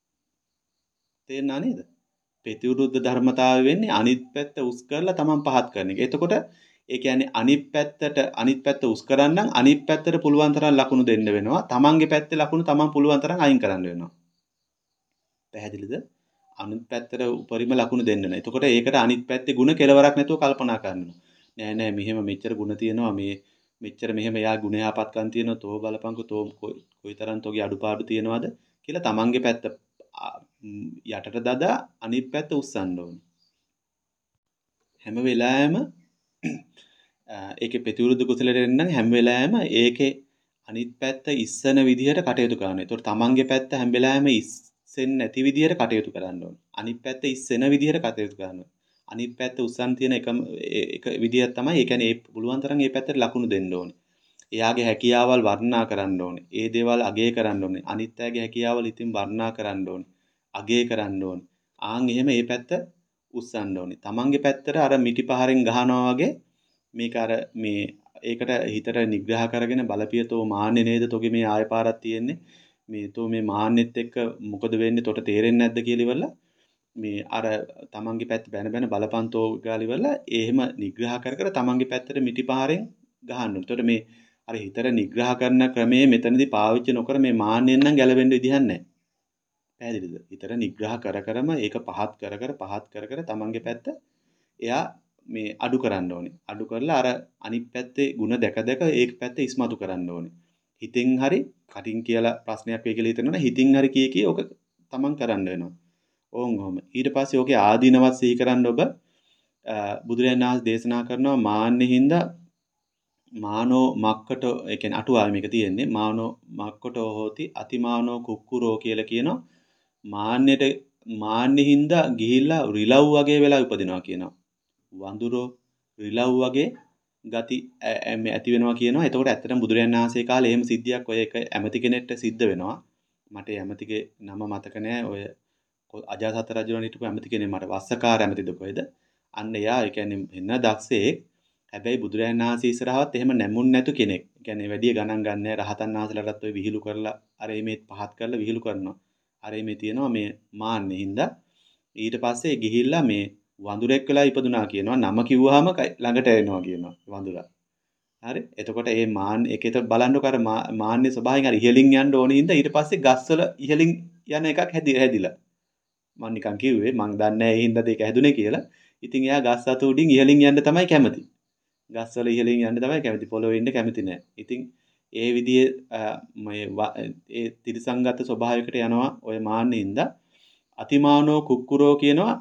තේරුණා නේද? ප්‍රතිවිරුද්ධ ධර්මතාවය වෙන්නේ අනිත් පැත්ත උස් කරලා තමන් පහත් කරන එක. එතකොට ඒ කියන්නේ අනිත් පැත්තට අනිත් පැත්ත උස් කරන්නම් අනිත් පැත්තට පුළුවන් තරම් ලකුණු දෙන්න වෙනවා. තමන්ගේ පැත්තේ ලකුණු තමන් පුළුවන් තරම් අයින් කරන්න වෙනවා. පැහැදිලිද? අනිත් පැත්තට උපරිම ලකුණු දෙන්න නෑ. එතකොට ඒකට අනිත් පැත්තේ ಗುಣ කෙලවරක් නැතුව කල්පනා කරනවා. නෑ නෑ මෙහෙම මෙච්චර ಗುಣ තියෙනවා මේ මෙච්චර මෙහෙම යා ගුණ යහපත්කම් තියෙනවා තෝ බලපංකෝ තෝ කොයිතරම් තෝගේ අඩුපාඩු තියෙනවද කියලා තමන්ගේ පැත්ත යටට දදා අනිත් පැත්ත උස්සන්න ඕනේ. හැම වෙලාවෙම ඒකේ ප්‍රතිවිරුද්ධ කුසලයට එන්න හැම වෙලාවෙම ඒකේ අනිත් පැත්ත ඉස්සන විදිහට කටයුතු කරන්න. ඒතකොට තමන්ගේ පැත්ත හැම වෙලාවෙම ඉස්සෙන්නේ නැති විදිහට කටයුතු කරන්න ඕනේ. අනිත් පැත්ත ඉස්සෙන විදිහට කටයුතු කරන්න ඕනේ. අනිත් පැත්ත උස්සන් තියෙන එකම එක විදිහක් තමයි. ඒ කියන්නේ ඒ පුළුවන් තරම් ඒ පැත්තට ලකුණු දෙන්න ඕනේ. එයාගේ හැකියාවල් වර්ණනා කරන්න ඕනේ. ඒ දේවල් අගය කරන්න ඕනේ. අනිත් අයගේ හැකියාවල් ඉතින් වර්ණනා කරන්න ඕනේ. අගය කරන්න ඕනේ. ආන් එහෙම ඒ පැත්ත උස්සන්න ඕනේ. තමන්ගේ පැත්තට අර මිටි පහරෙන් ගහනවා වගේ මේක අර මේ ඒකට හිතට නිග්‍රහ කරගෙන බලපියතෝ මාන්නේ නේද තෝගේ මේ ආය පාරක් තියෙන්නේ. මේ තෝ මේ මාන්නෙත් එක්ක මොකද වෙන්නේ තොට තේරෙන්නේ නැද්ද කියලා ඉවරලා මේ අර තමන්ගේ පැත්ත බැන බැන බලපන්තෝ ගාලි ඉවරලා එහෙම නිග්‍රහ කර කර තමන්ගේ පැත්තට මිටි පහරෙන් ගහන්න ඕනේ. එතකොට මේ අර හිතට නිග්‍රහ කරන ක්‍රමයේ මෙතනදී පාවිච්චි නොකර මේ මාන්නෙන් නම් ගැලවෙන්න විදිහක් නැහැ. පැහැදිලිද? හිතට නිග්‍රහ කර කරම ඒක පහත් කර කර පහත් කර කර තමන්ගේ පැත්ත එයා මේ අඩු කරන්න ඕනේ. අඩු කරලා අර අනිත් පැත්තේ ಗುಣ දැක දැක ඒක පැත්තේ ඉස්මතු කරන්න ඕනේ. හිතෙන් හරි කටින් කියලා ප්‍රශ්නයක් වෙයි කියලා හිතනවනේ හිතින් හරි කී කී ඔක තමන් කරන්න වෙනවා. ඕන් ඔහම. ඊට පස්සේ ඔකේ ආදීනවත් සිහි කරන්න ඔබ බුදුරජාණන් වහන්සේ දේශනා කරනවා මාන්නේ හින්දා මානෝ මක්කට ඒ කියන්නේ අටුවාවේ මේක තියෙන්නේ මානෝ මක්කටෝ හෝති අතිමානෝ කුක්කුරෝ කියලා කියනවා. මාන්නෙට මාන්නේ හින්දා ගිහිල්ලා රිලව් වගේ වෙලා උපදිනවා කියනවා. වඳුරෝ රිලව් වගේ ගති ඇති වෙනවා කියනවා. එතකොට ඇත්තටම බුදුරජාණන් වහන්සේ කාලේ එහෙම සිද්ධියක් ඔය එක ඇමති කෙනෙක්ට සිද්ධ වෙනවා. මට ඇමතිගේ නම මතක නෑ. ඔය අජාසත් රජුණන් හිටපු ඇමති කෙනෙක් මට වස්සකාර ඇමතිද කොහෙද? අන්න එයා ඒ කියන්නේ වෙන දක්ෂයෙක්. හැබැයි බුදුරජාණන් වහන්සේ ඉස්සරහවත් එහෙම නැමුන් නැතු කෙනෙක්. ඒ කියන්නේ වැඩි ගණන් ගන්න නෑ. රහතන් වහන්සේලාටත් ඔය විහිළු කරලා අර මේ පහත් කරලා විහිළු කරනවා. අර මේ තියෙනවා මේ මාන්නේ හින්දා ඊට පස්සේ ගිහිල්ලා මේ වඳුරෙක් වෙලා ඉපදුනා කියනවා. නම කිව්වහම ළඟට එනවා කියනවා වඳුරා. හරි. එතකොට මේ මාන්න ඒකේත බලන්නකො අර මාන්නේ ස්වභාවයෙන් අර ඉහලින් යන්න ඕනේ හින්දා ඊට පස්සේ ගස්වල ඉහලින් යන එකක් හැදිලා. මම නිකන් කිව්වේ මං දන්නේ නැහැ ඒ හින්දාද ඒක හැදුනේ කියලා. ඉතින් එයා ගස් අත උඩින් ඉහලින් යන්න තමයි කැමති. ගස්වල ඉහලින් යන්න තමයි කැමති. පොළොවේ ඉන්න කැමති නැහැ. ඉතින් ඒ විදිහේ මේ ඒ තිරසංගත ස්වභාවයකට යනවා ඔය මාන්නේ හින්දා. අතිමානෝ කුක්කුරෝ කියනවා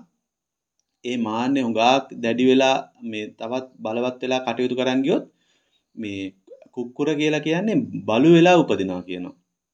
ඒ මාන්නේ හුඟක් දැඩි වෙලා මේ තවත් බලවත් වෙලා කටයුතු කරන් ගියොත් මේ කුක්කුර කියලා කියන්නේ බලු වෙලා උපදිනවා කියනවා.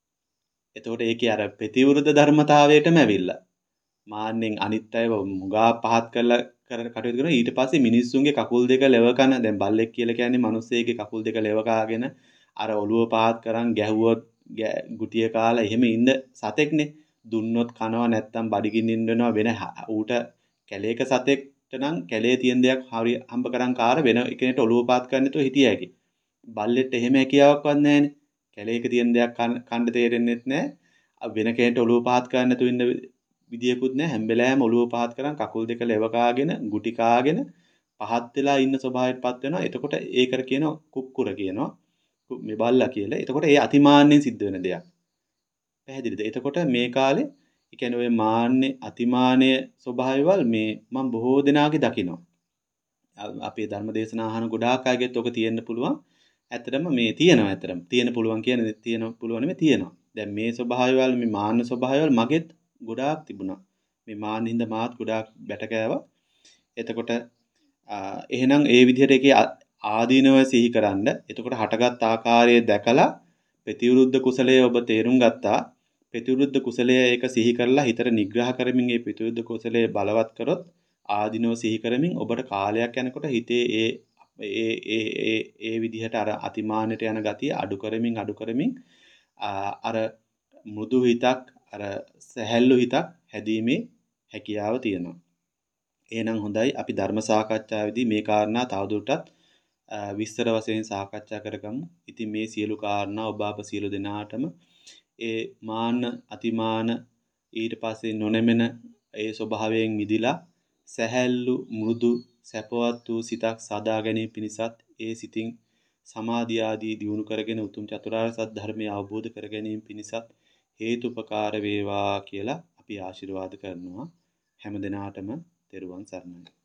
එතකොට ඒකේ අර ප්‍රතිවිරුද්ධ ධර්මතාවයටම ඇවිල්ලා මාන්නෙන් අනිත් අයව මුගා පහත් කරලා කර කටයුතු කරනවා. ඊට පස්සේ මිනිස්සුන්ගේ කකුල් දෙක ලෙව කන දැන් බල්ලෙක් කියලා කියන්නේ මිනිස්සෙගේ කකුල් දෙක ලෙව කාගෙන අර ඔළුව පහත් කරන් ගැහුවොත් ගුටිය කාලා එහෙම ඉන්න සතෙක්නේ. දුන්නොත් කනවා නැත්තම් බඩගින්නින් වෙනවා වෙන ඌට කැලේක සතෙක්ට නම් කැලේ තියෙන දෙයක් හරි හම්බ කරන් කාර වෙන එකෙනෙක්ට ඔළුව පහත් කරන්න තු හිටිය හැකි. බල්ලෙට එහෙම හැකියාවක්වත් නැහැනේ. කැලේක තියෙන දෙයක් කන්න තේරෙන්නෙත් නැහැ. වෙන කෙනෙක්ට ඔළුව පහත් කරන්න තු ඉන්න විදියකුත් නැහැ. හැම වෙලාවෙම ඔළුව පහත් කරන් කකුල් දෙක ලෙව කාගෙන ගුටි කාගෙන පහත් වෙලා ඉන්න ස්වභාවයටපත් වෙනවා. එතකොට ඒකට කියනවා කුක්කුර කියනවා. මේ බල්ලා කියලා. එතකොට ඒ අතිමාන්නෙන් සිද්ධ වෙන දෙයක්. පැහැදිලිද? එතකොට මේ කාලේ ඒ කියන්නේ ඔය මාන්නේ අතිමානය ස්වභාවයවල් මේ මම බොහෝ දෙනාගේ දකිනවා. අපේ ධර්ම දේශනා අහන ගොඩාක් අයගෙත් ඔක තියෙන්න පුළුවන්. ඇත්තටම මේ තියෙනවා ඇත්තටම. තියෙන්න පුළුවන් කියන්නේ තියෙන පුළුවන් නෙමෙයි තියෙනවා. දැන් මේ ස්වභාවයවල් මේ මාන්න ස්වභාවයවල් මගෙත් ගොඩාක් තිබුණා. මේ මාන්නින්ද මාත් ගොඩාක් බැට කෑවා. එතකොට එහෙනම් ඒ විදිහට ඒකේ ආදීනව සිහි කරන්න. එතකොට හටගත් ආකාරය දැකලා ප්‍රතිවිරුද්ධ කුසලයේ ඔබ තේරුම් ගත්තා. ප්‍රතිවිරුද්ධ කුසලයේ ඒක සිහි කරලා හිතට නිග්‍රහ කරමින් ඒ ප්‍රතිවිරුද්ධ කුසලයේ බලවත් කරොත් ආදීනව සිහි කරමින් ඔබට කාලයක් යනකොට හිතේ ඒ ඒ ඒ ඒ ඒ විදිහට අර අතිමානයට යන ගතිය අඩු කරමින් අඩු කරමින් අර මෘදු හිතක් අර සැහැල්ලු හිතක් හැදීමේ හැකියාව තියෙනවා. එහෙනම් හොඳයි අපි ධර්ම සාකච්ඡාවේදී මේ කාරණා තවදුරටත් විස්තර වශයෙන් සාකච්ඡා කරගමු. ඉතින් මේ සියලු කාරණා ඔබ අප සියලු දෙනාටම ඒ මාන අතිමාන ඊට පස්සේ නොනැමෙන ඒ ස්වභාවයෙන් මිදිලා සැහැල්ලු මෘදු සැපවත් වූ සිතක් සදා ගැනීම පිණිසත් ඒ සිතින් සමාධිය ආදී දියුණු කරගෙන උතුම් චතුරාර්ය සත්‍ය ධර්මය අවබෝධ කර ගැනීම පිණිසත් හේතුපකාර වේවා කියලා අපි ආශිර්වාද කරනවා. හැම දිනාටම තෙරුවන් සරණයි.